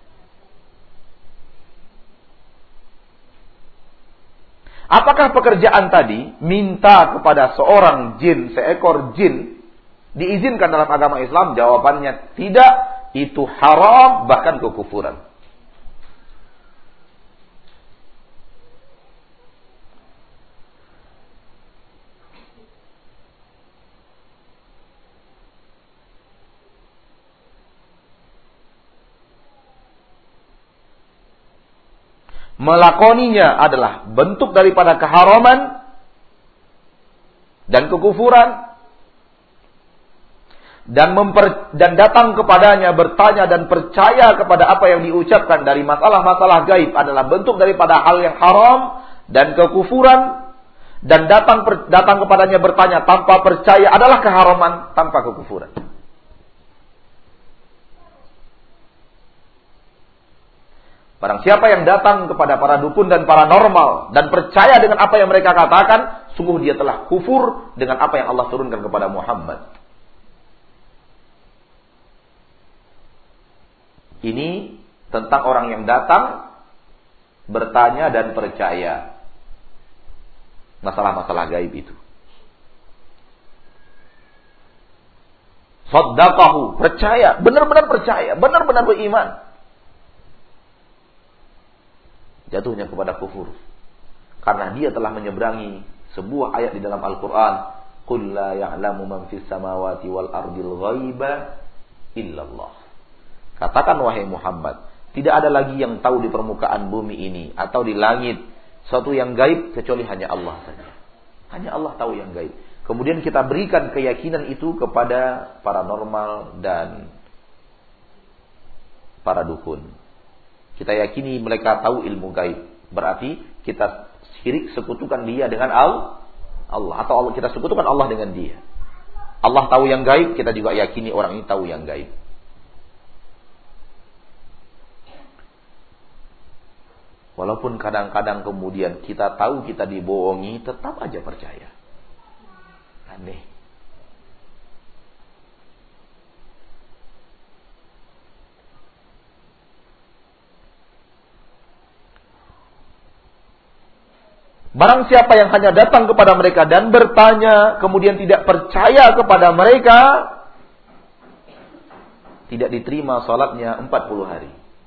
Apakah pekerjaan tadi minta kepada seorang jin, seekor jin, diizinkan dalam agama Islam? Jawabannya tidak, itu haram, bahkan kekufuran. Melakoninya adalah bentuk daripada keharaman dan kekufuran, dan memper, dan datang kepadanya bertanya dan percaya kepada apa yang diucapkan dari masalah-masalah gaib adalah bentuk daripada hal yang haram dan kekufuran, dan datang datang kepadanya bertanya tanpa percaya adalah keharaman tanpa kekufuran. Barang siapa yang datang kepada para dukun dan paranormal dan percaya dengan apa yang mereka katakan, sungguh dia telah kufur dengan apa yang Allah turunkan kepada Muhammad. Ini tentang orang yang datang, bertanya dan percaya masalah-masalah gaib itu. Saddaqahu, percaya, benar-benar percaya, benar-benar beriman. Jatuhnya kepada kufur. Karena dia telah menyeberangi sebuah ayat di dalam Al-Quran. Qul la ya'lamu man fis samawati wal ardil ghaiba illallah. Katakan wahai Muhammad, tidak ada lagi yang tahu di permukaan bumi ini atau di langit sesuatu yang gaib kecuali hanya Allah saja. Hanya Allah tahu yang gaib. Kemudian kita berikan keyakinan itu kepada paranormal dan para dukun. Kita yakini mereka tahu ilmu gaib. Berarti kita syirik sekutukan dia dengan Allah. Atau Allah, kita sekutukan Allah dengan dia. Allah tahu yang gaib, kita juga yakini orang ini tahu yang gaib. Walaupun kadang-kadang kemudian kita tahu kita dibohongi, tetap aja percaya. Aneh. Barang siapa yang hanya datang kepada mereka dan bertanya, kemudian tidak percaya kepada mereka, tidak diterima salatnya empat puluh hari.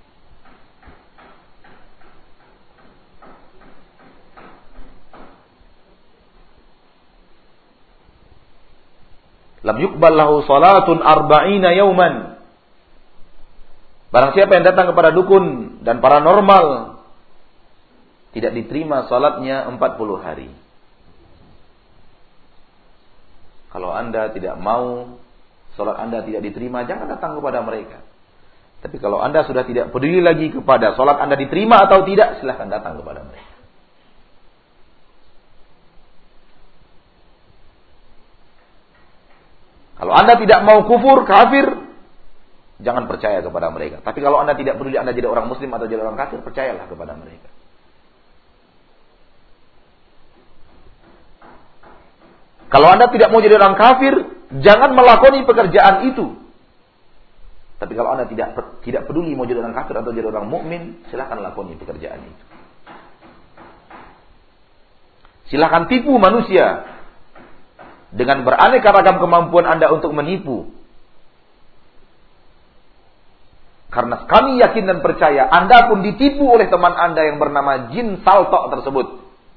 Lam yuqbal lahu salatun arba'ina yauman. Barang siapa yang datang kepada dukun dan paranormal, tidak diterima salatnya empat puluh hari. Kalau Anda tidak mau salat Anda tidak diterima, jangan datang kepada mereka. Tapi kalau Anda sudah tidak peduli lagi kepada salat Anda diterima atau tidak, silahkan datang kepada mereka. Kalau Anda tidak mau kufur, kafir, jangan percaya kepada mereka. Tapi kalau Anda tidak peduli Anda jadi orang muslim atau jadi orang kafir, percayalah kepada mereka. Kalau Anda tidak mau jadi orang kafir, jangan melakoni pekerjaan itu. Tapi kalau Anda tidak tidak peduli mau jadi orang kafir atau jadi orang mukmin, silakan lakoni pekerjaan itu. Silakan tipu manusia dengan beraneka ragam kemampuan Anda untuk menipu. Karena kami yakin dan percaya Anda pun ditipu oleh teman Anda yang bernama jin saltok tersebut.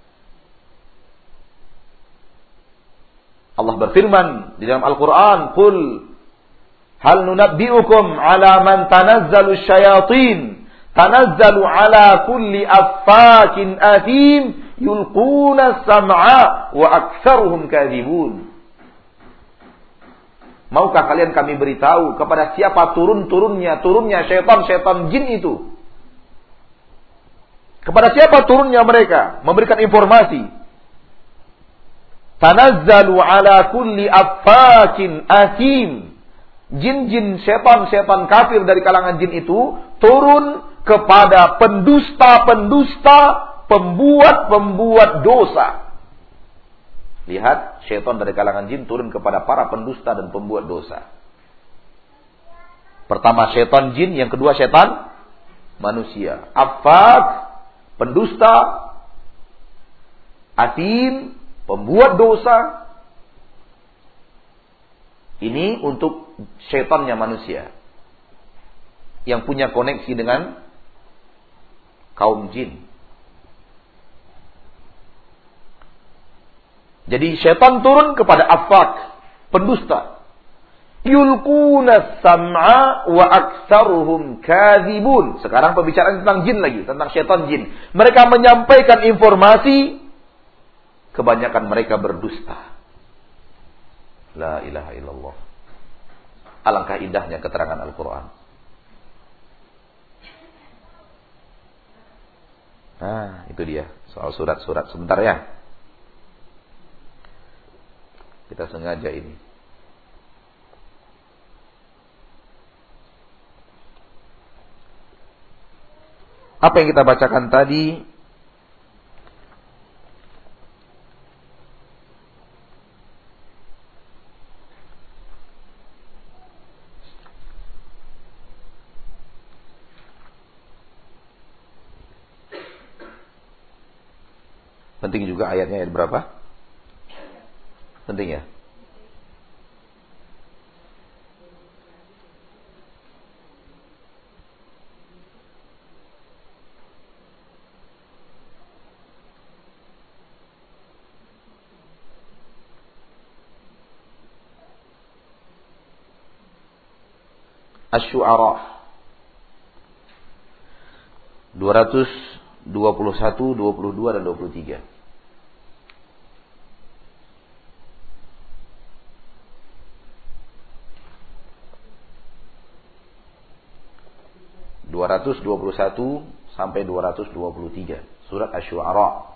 Allah berfirman di dalam Al-Quran, Qul hal nunabbi'ukum ala man tanazzalu syayatin, tanazzalu ala kulli affakin athim, yulquna sam'a wa aktsaruhum kadhibun. Maukah kalian kami beritahu kepada siapa turun-turunnya, turunnya syaitan-syaitan jin itu? Kepada siapa turunnya mereka? Memberikan informasi. Tanazzalu ala kulli affakin athim. Jin-jin syaitan-syaitan kafir dari kalangan jin itu turun kepada pendusta-pendusta, pembuat-pembuat dosa. Lihat, syaitan dari kalangan jin turun kepada para pendusta dan pembuat dosa. Pertama syaitan jin, yang kedua syaitan manusia. Affak, pendusta, athim, pembuat dosa. Ini untuk syaitannya manusia yang punya koneksi dengan kaum jin. Jadi syaitan turun kepada affak, pendusta. Yulquna sam'a wa aktsaruhum kadzibun. Sekarang pembicaraan tentang jin lagi, tentang syaitan jin. Mereka menyampaikan informasi, kebanyakan mereka berdusta. La ilaha illallah. Alangkah indahnya keterangan Al-Quran. Nah, itu dia soal surat-surat. Sebentar ya. Kita sengaja ini. Apa yang kita bacakan tadi penting juga ayatnya, ayat berapa? Penting ya? Asy-Syu'ara dua ratus dua puluh satu, dua puluh dua dan dua puluh tiga. dua ratus dua puluh satu sampai dua ratus dua puluh tiga. Surat Asy-Syu'ara.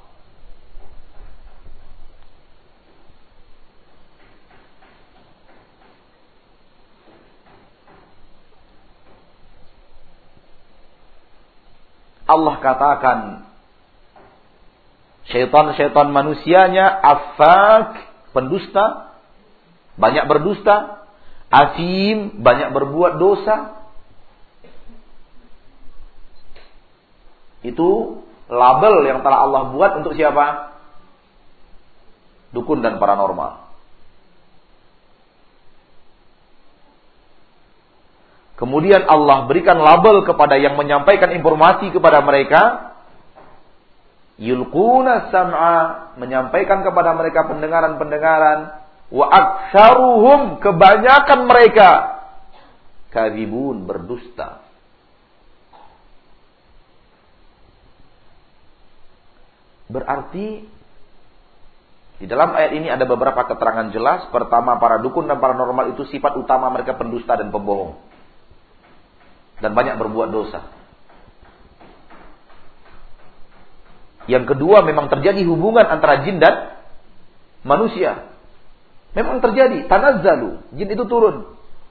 Allah katakan syaitan-syaitan manusianya afak, pendusta, banyak berdusta, asim, banyak berbuat dosa. Itu label yang telah Allah buat untuk siapa? Dukun dan paranormal. Kemudian Allah berikan label kepada yang menyampaikan informasi kepada mereka. Yulquna sam'a, menyampaikan kepada mereka pendengaran-pendengaran. Wa aktsaruhum, kebanyakan mereka kadzibun, berdusta. Berarti di dalam ayat ini ada beberapa keterangan jelas. Pertama, para dukun dan paranormal itu sifat utama mereka pendusta dan pembohong. Dan banyak berbuat dosa. Yang kedua, memang terjadi hubungan antara jin dan manusia. Memang terjadi, tanazzalu, jin itu turun.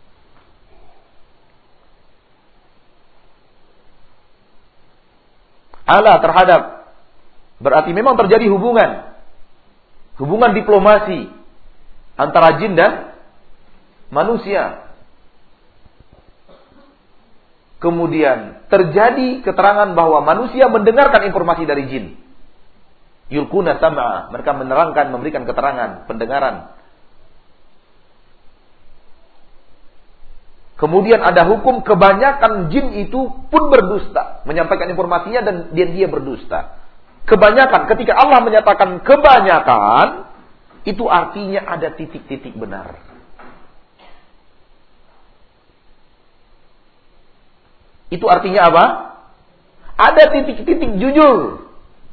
Ala terhadap, berarti memang terjadi hubungan. Hubungan diplomasi antara jin dan manusia. Kemudian terjadi keterangan bahwa manusia mendengarkan informasi dari jin. Yulquna sam'a, mereka menerangkan, memberikan keterangan, pendengaran. Kemudian ada hukum kebanyakan jin itu pun berdusta, menyampaikan informasinya dan dia, dia berdusta. Kebanyakan, ketika Allah menyatakan kebanyakan, itu artinya ada titik-titik benar. Itu artinya apa? Ada titik-titik jujur.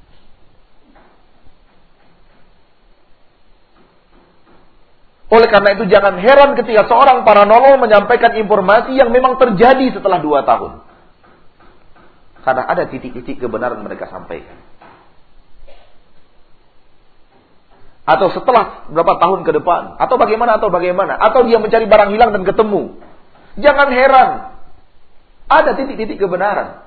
Oleh karena itu jangan heran ketika seorang paranormal menyampaikan informasi yang memang terjadi setelah dua tahun. Karena ada titik-titik kebenaran mereka sampaikan. Atau setelah berapa tahun ke depan. Atau bagaimana, atau bagaimana. Atau dia mencari barang hilang dan ketemu. Jangan heran. Ada titik-titik kebenaran.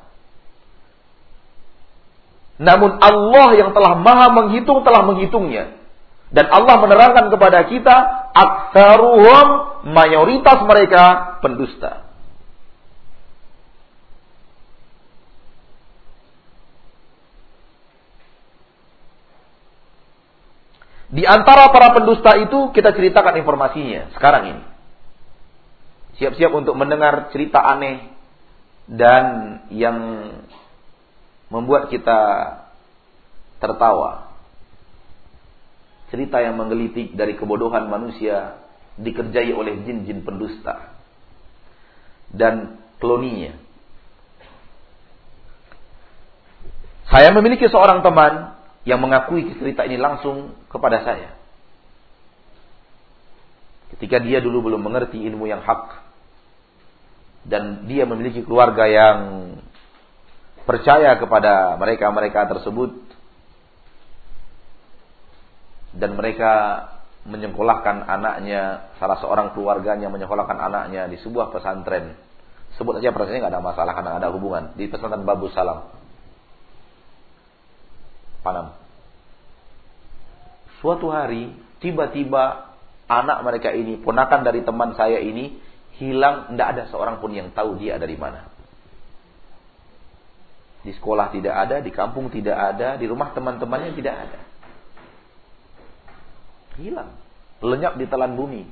Namun Allah yang telah maha menghitung telah menghitungnya. Dan Allah menerangkan kepada kita, aktsaruhum, mayoritas mereka pendusta. Di antara para pendusta itu kita ceritakan informasinya sekarang ini. Siap-siap untuk mendengar cerita aneh dan yang membuat kita tertawa. Cerita yang menggelitik dari kebodohan manusia dikerjai oleh jin-jin pendusta dan kloninya. Saya memiliki seorang teman yang mengakui cerita ini langsung kepada saya. Ketika dia dulu belum mengerti ilmu yang hak dan dia memiliki keluarga yang percaya kepada mereka-mereka tersebut, dan mereka menyekolahkan anaknya, salah seorang keluarganya menyekolahkan anaknya di sebuah pesantren. Sebut saja pesantrennya nggak ada masalah karena ada hubungan, di pesantren Babus Salam, Panam. Suatu hari tiba-tiba anak mereka ini, ponakan dari teman saya ini, hilang. Tidak ada seorang pun yang tahu dia ada di mana. Di sekolah tidak ada, di kampung tidak ada, di rumah teman-temannya tidak ada. Hilang, lenyap di telan bumi.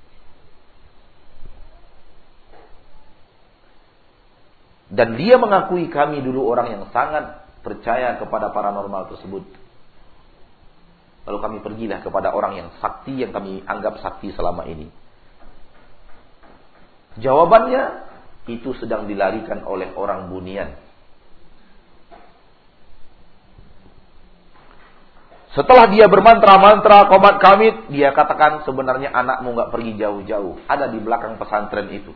Dan dia mengakui, kami dulu orang yang sangat percaya kepada paranormal tersebut. Lalu kami pergilah kepada orang yang sakti, yang kami anggap sakti selama ini. Jawabannya, itu sedang dilarikan oleh orang bunian. Setelah dia bermantra-mantra, qomat kamit, dia katakan sebenarnya anakmu gak pergi jauh-jauh. Ada di belakang pesantren itu.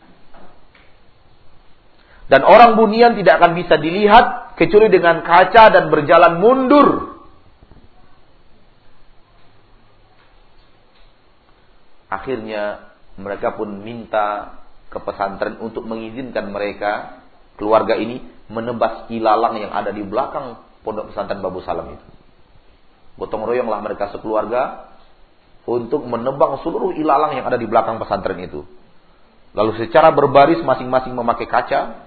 Dan orang bunian tidak akan bisa dilihat kecuali dengan kaca dan berjalan mundur. Akhirnya mereka pun minta ke pesantren untuk mengizinkan mereka, keluarga ini, menebas ilalang yang ada di belakang pondok pesantren Babu Salam itu. Gotong royonglah mereka sekeluarga untuk menebang seluruh ilalang yang ada di belakang pesantren itu. Lalu secara berbaris masing-masing memakai kaca,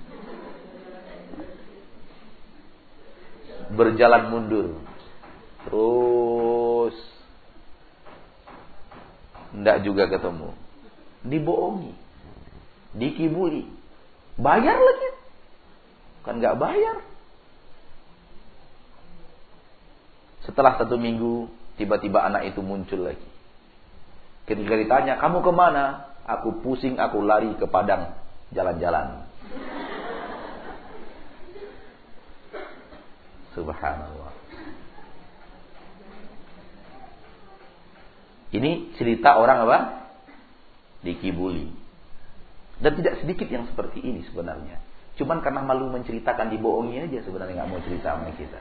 berjalan mundur. Terus tidak juga ketemu. Dibohongi, dikibuli, bayar lagi. Kan nggak bayar. Setelah satu minggu, tiba-tiba anak itu muncul lagi. Ketika ditanya, kamu kemana? Aku pusing, aku lari ke Padang, jalan-jalan. Subhanallah. Ini cerita orang apa? Dikibuli. Dan tidak sedikit yang seperti ini sebenarnya. Cuman karena malu menceritakan, dibohongi aja sebenarnya, nggak mau cerita sama kita.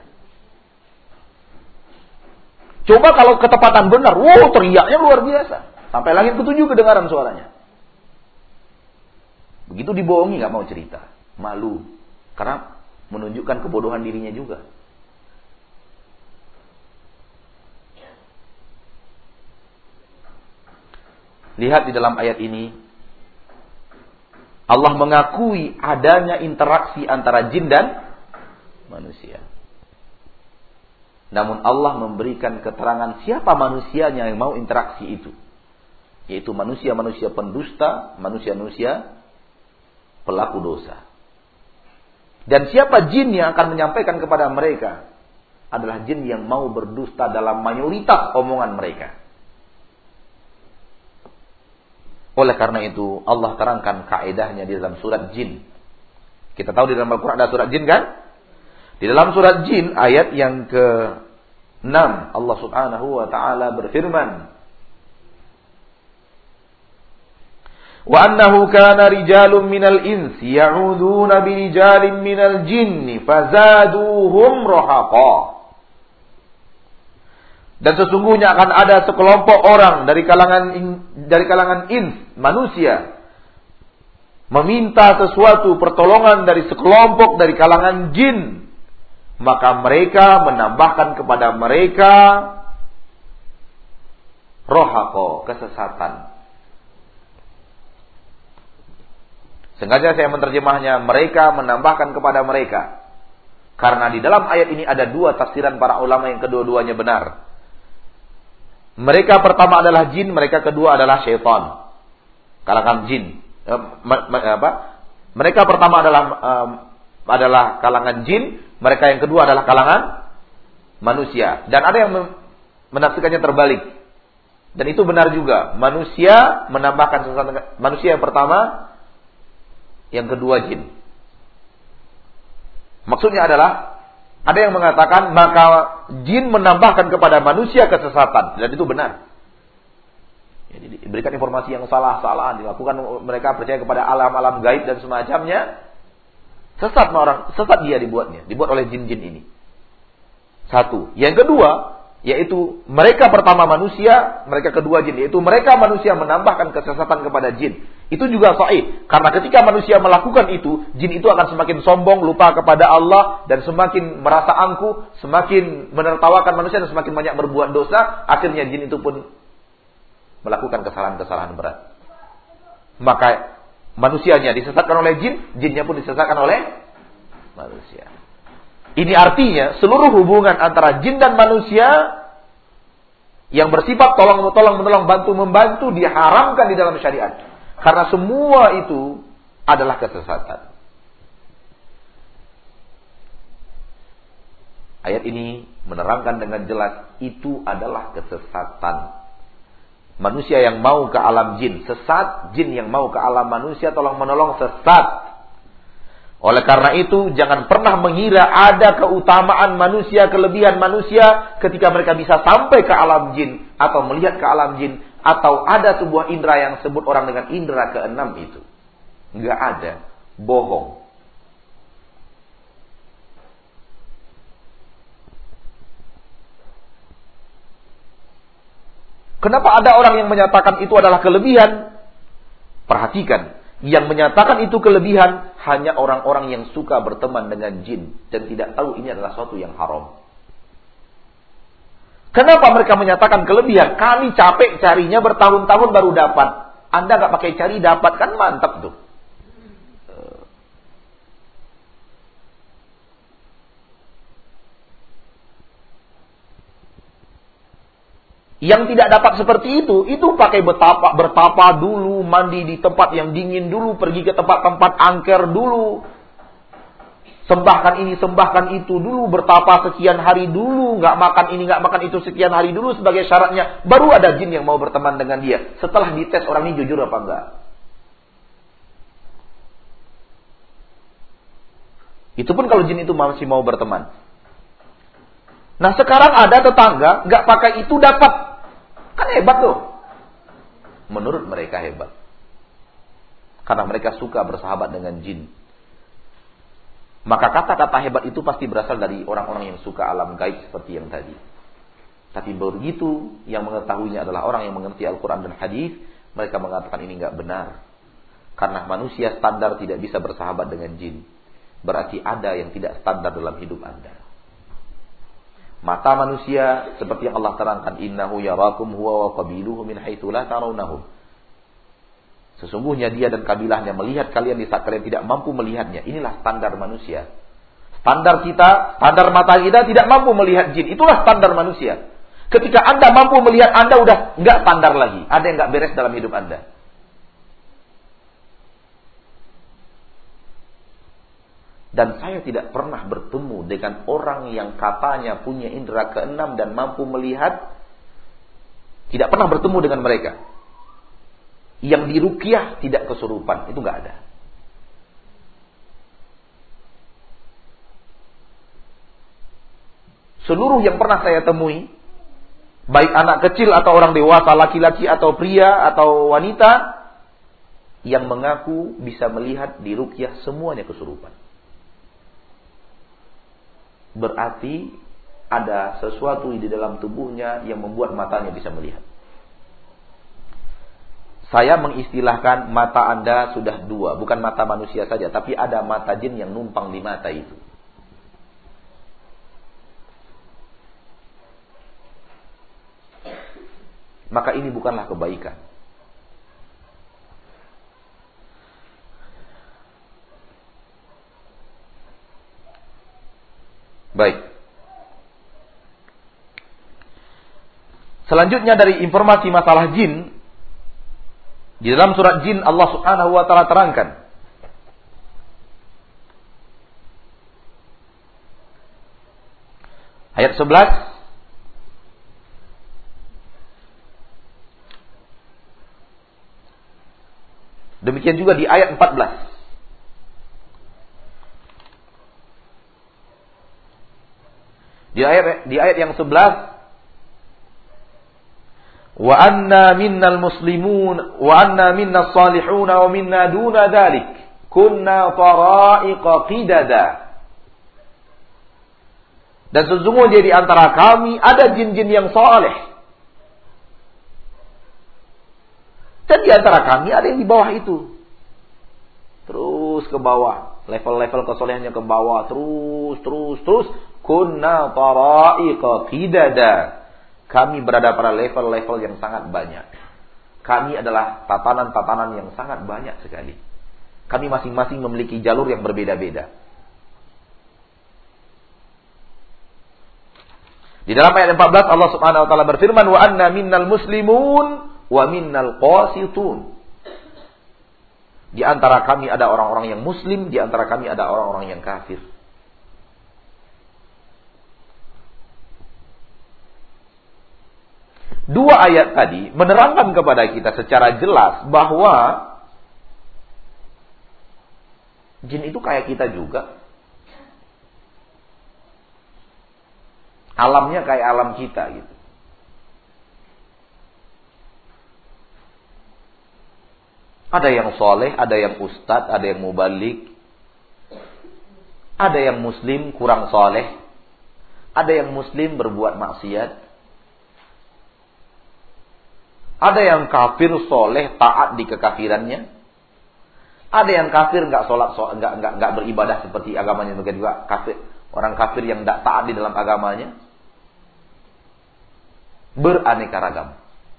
Coba kalau ketepatan benar, wow, teriaknya luar biasa. Sampai langit ketujuh kedengaran suaranya. Begitu dibohongi nggak mau cerita, malu, karena menunjukkan kebodohan dirinya juga. Lihat di dalam ayat ini, Allah mengakui adanya interaksi antara jin dan manusia. Namun Allah memberikan keterangan siapa manusianya yang mau interaksi itu. Yaitu manusia-manusia pendusta, manusia-manusia pelaku dosa. Dan siapa jin yang akan menyampaikan kepada mereka adalah jin yang mau berdusta dalam mayoritas omongan mereka. Oleh karena itu Allah terangkan kaedahnya di dalam surat Jin. Kita tahu di dalam Al-Quran ada surat Jin kan? Di dalam surat Jin ayat yang ke enam Allah subhanahu wa ta'ala berfirman, wa annahu kana rijalun minal insi ya'uduna birijalin minal jinni fazaduhum rahaqa. Dan sesungguhnya akan ada sekelompok orang dari kalangan dari kalangan ins, manusia, meminta sesuatu pertolongan dari sekelompok dari kalangan jin, maka mereka menambahkan kepada mereka rohako, kesesatan. Sengaja saya menerjemahnya mereka menambahkan kepada mereka, karena di dalam ayat ini ada dua tafsiran para ulama yang kedua-duanya benar. Mereka pertama adalah jin, mereka kedua adalah syaitan. Kalangan jin. Eh, me, me, apa? Mereka pertama adalah um, adalah kalangan jin, mereka yang kedua adalah kalangan manusia. Dan ada yang menafsirkannya terbalik. Dan itu benar juga. Manusia menambahkan sesuatu, manusia yang pertama, yang kedua jin. Maksudnya adalah ada yang mengatakan maka jin menambahkan kepada manusia kesesatan, dan itu benar. Jadi diberikan informasi yang salah-salah, dilakukan mereka percaya kepada alam-alam gaib dan semacamnya. Sesat orang, sesat dia dibuatnya, dibuat oleh jin-jin ini. Satu. Yang kedua, yaitu mereka pertama manusia, mereka kedua jin, yaitu mereka manusia menambahkan kesesatan kepada jin. Itu juga sahih, karena ketika manusia melakukan itu, jin itu akan semakin sombong, lupa kepada Allah, dan semakin merasa angkuh, semakin menertawakan manusia, dan semakin banyak berbuat dosa. Akhirnya jin itu pun melakukan kesalahan-kesalahan berat. Maka manusianya disesatkan oleh jin, jinnya pun disesatkan oleh manusia. Ini artinya seluruh hubungan antara jin dan manusia yang bersifat tolong-tolong, menolong, bantu-membantu diharamkan di dalam syariat. Karena semua itu adalah kesesatan. Ayat ini menerangkan dengan jelas itu adalah kesesatan. Manusia yang mau ke alam jin sesat, jin yang mau ke alam manusia tolong-menolong sesat. Oleh karena itu, jangan pernah mengira ada keutamaan manusia, kelebihan manusia ketika mereka bisa sampai ke alam jin atau melihat ke alam jin, atau ada sebuah indera yang sebut orang dengan indera keenam itu. Enggak ada, bohong. Kenapa ada orang yang menyatakan itu adalah kelebihan? Perhatikan. Yang menyatakan itu kelebihan hanya orang-orang yang suka berteman dengan jin dan tidak tahu ini adalah sesuatu yang haram. Kenapa mereka menyatakan kelebihan? Kami capek carinya bertahun-tahun baru dapat. Anda nggak pakai cari dapat, kan mantap tuh. Yang tidak dapat seperti itu, itu pakai betapa, bertapa dulu, mandi di tempat yang dingin dulu, pergi ke tempat-tempat angker dulu. Sembahkan ini, sembahkan itu dulu, bertapa sekian hari dulu, nggak makan ini, nggak makan itu sekian hari dulu sebagai syaratnya. Baru ada jin yang mau berteman dengan dia. Setelah dites orang ini jujur apa enggak. Itu pun kalau jin itu masih mau berteman. Nah sekarang ada tetangga, nggak pakai itu dapat. Kan hebat tuh. Menurut mereka hebat. Karena mereka suka bersahabat dengan jin. Maka kata-kata hebat itu pasti berasal dari orang-orang yang suka alam gaib seperti yang tadi. Tapi begitu yang mengetahuinya adalah orang yang mengerti Al-Quran dan Hadis, mereka mengatakan ini nggak benar. Karena manusia standar tidak bisa bersahabat dengan jin. Berarti ada yang tidak standar dalam hidup Anda. Mata manusia seperti yang Allah terangkan, innahu yarakum huwa wa qabiluhu min haitsu la tarawnahum. Sesungguhnya dia dan kabilahnya melihat kalian di saat kalian tidak mampu melihatnya. Inilah standar manusia. Standar kita, standar mata kita tidak mampu melihat jin. Itulah standar manusia. Ketika Anda mampu melihat, Anda udah enggak standar lagi. Ada yang enggak beres dalam hidup Anda. Dan saya tidak pernah bertemu dengan orang yang katanya punya indera keenam dan mampu melihat. Tidak pernah bertemu dengan mereka. Yang diruqyah tidak kesurupan. Itu enggak ada. Seluruh yang pernah saya temui, baik anak kecil atau orang dewasa, laki-laki atau pria atau wanita, yang mengaku bisa melihat diruqyah semuanya kesurupan. Berarti ada sesuatu di dalam tubuhnya yang membuat matanya bisa melihat. Saya mengistilahkan mata Anda sudah dua, bukan mata manusia saja, tapi ada mata jin yang numpang di mata itu. Maka ini bukanlah kebaikan. Baik. Selanjutnya dari informasi masalah jin, di dalam surat jin Allah Subhanahu wa taala terangkan, ayat sebelas, demikian juga di ayat empat belas. Di ayat di ayat yang sebelas, wa anna minnal muslimun wa anna minnas salihun wa minna duna dzalik kunna tara'iqa qidada. Dan sesungguhnya di antara kami ada jin-jin yang saleh. Dan di antara kami ada yang di bawah itu. Terus ke bawah, level-level kesolehannya ke bawah, terus terus terus. Kunna tara'iqa qidada. Kami berada pada level-level yang sangat banyak. Kami adalah tatanan-tatanan yang sangat banyak sekali. Kami masing-masing memiliki jalur yang berbeda-beda. Di dalam ayat empat belas Allah Subhanahu wa taala berfirman, wa anna minnal muslimun wa minnal qasitun. Di antara kami ada orang-orang yang muslim, di antara kami ada orang-orang yang kafir. Dua ayat tadi menerangkan kepada kita secara jelas bahwa jin itu kayak kita juga. Alamnya kayak alam kita gitu. Ada yang soleh, ada yang ustadz, ada yang mubalik. Ada yang muslim kurang soleh. Ada yang muslim berbuat maksiat. Ada yang kafir soleh taat di kekafirannya. Ada yang kafir nggak sholat, nggak nggak nggak beribadah seperti agamanya, mungkin juga kafir, orang kafir yang tidak taat di dalam agamanya. Beraneka ragam.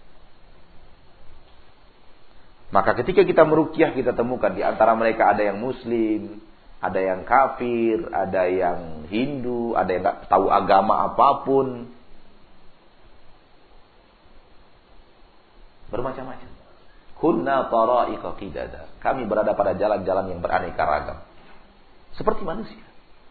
Maka ketika kita meruqyah, kita temukan di antara mereka ada yang muslim, ada yang kafir, ada yang Hindu, ada yang nggak tahu agama apapun, bermacam-macam. Kunna tara'iqa qidada. Kami berada pada jalan-jalan yang beraneka ragam. Seperti manusia.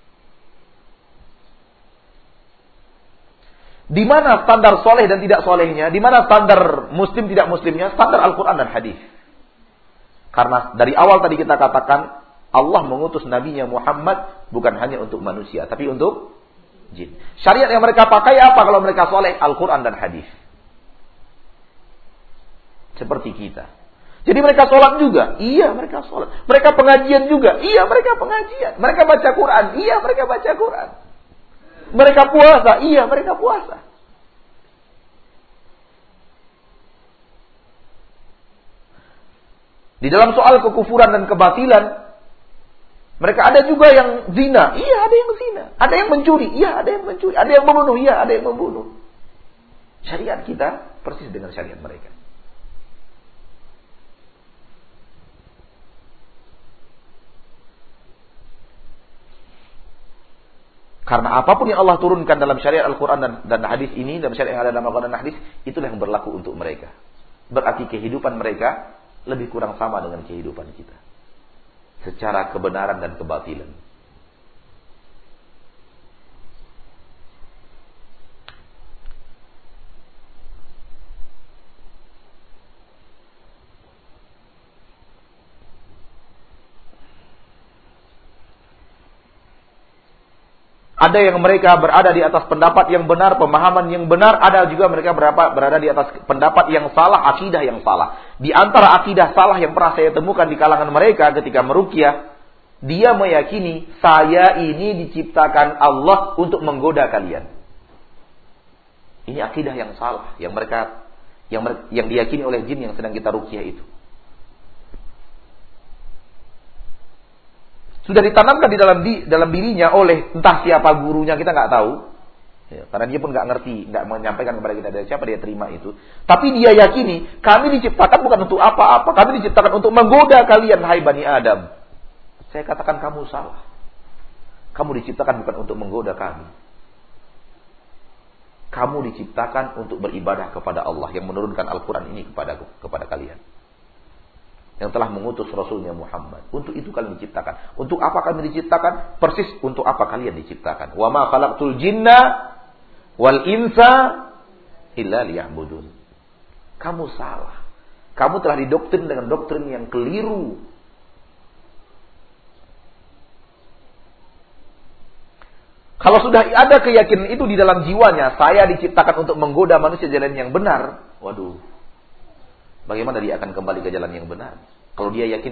Di mana standar soleh dan tidak solehnya? Di mana standar muslim tidak muslimnya? Standar Al-Quran dan hadis. Karena dari awal tadi kita katakan Allah mengutus nabinya Muhammad bukan hanya untuk manusia, tapi untuk jin. Syariat yang mereka pakai apa kalau mereka soleh? Al-Quran dan hadis. Seperti kita. Jadi mereka sholat juga? Iya, mereka sholat. Mereka pengajian juga? Iya, mereka pengajian. Mereka baca Quran? Iya, mereka baca Quran. Mereka puasa? Iya, mereka puasa. Di dalam soal kekufuran dan kebatilan, mereka ada juga yang zina. Iya, ada yang zina. Ada yang mencuri. Iya, ada yang mencuri. Ada yang membunuh. Iya, ada yang membunuh. Syariat kita persis dengan syariat mereka. Karena apapun yang Allah turunkan dalam syariat Al-Quran dan, dan hadis ini, dalam syariat yang ada dalam Al-Quran dan hadis, itulah yang berlaku untuk mereka. Berarti kehidupan mereka lebih kurang sama dengan kehidupan kita. Secara kebenaran dan kebatilan. Ada yang mereka berada di atas pendapat yang benar, pemahaman yang benar. Ada juga mereka berapa, berada di atas pendapat yang salah, akidah yang salah. Di antara akidah salah yang pernah saya temukan di kalangan mereka ketika meruqyah, dia meyakini saya ini diciptakan Allah untuk menggoda kalian. Ini akidah yang salah yang mereka yang yang diyakini oleh jin yang sedang kita ruqyah itu. Sudah ditanamkan di dalam di dalam dirinya oleh entah siapa gurunya, kita nggak tahu, ya, karena dia pun nggak ngerti, nggak menyampaikan kepada kita dari siapa dia terima itu. Tapi dia yakini kami diciptakan bukan untuk apa-apa, kami diciptakan untuk menggoda kalian, hai Bani Adam. Saya katakan kamu salah. Kamu diciptakan bukan untuk menggoda kami. Kamu diciptakan untuk beribadah kepada Allah yang menurunkan Al-Quran ini kepada kepada kalian. Yang telah mengutus Rasulnya Muhammad. Untuk itu kalian diciptakan. Untuk apa kami diciptakan? Persis untuk apa kalian diciptakan. Wa ma khalaqtul jinna wal insa illa liya'budun. Kamu salah. Kamu telah didoktrin dengan doktrin yang keliru. Kalau sudah ada keyakinan itu di dalam jiwanya, saya diciptakan untuk menggoda manusia jalan yang benar. Waduh. Bagaimana dia akan kembali ke jalan yang benar? Kalau dia yakin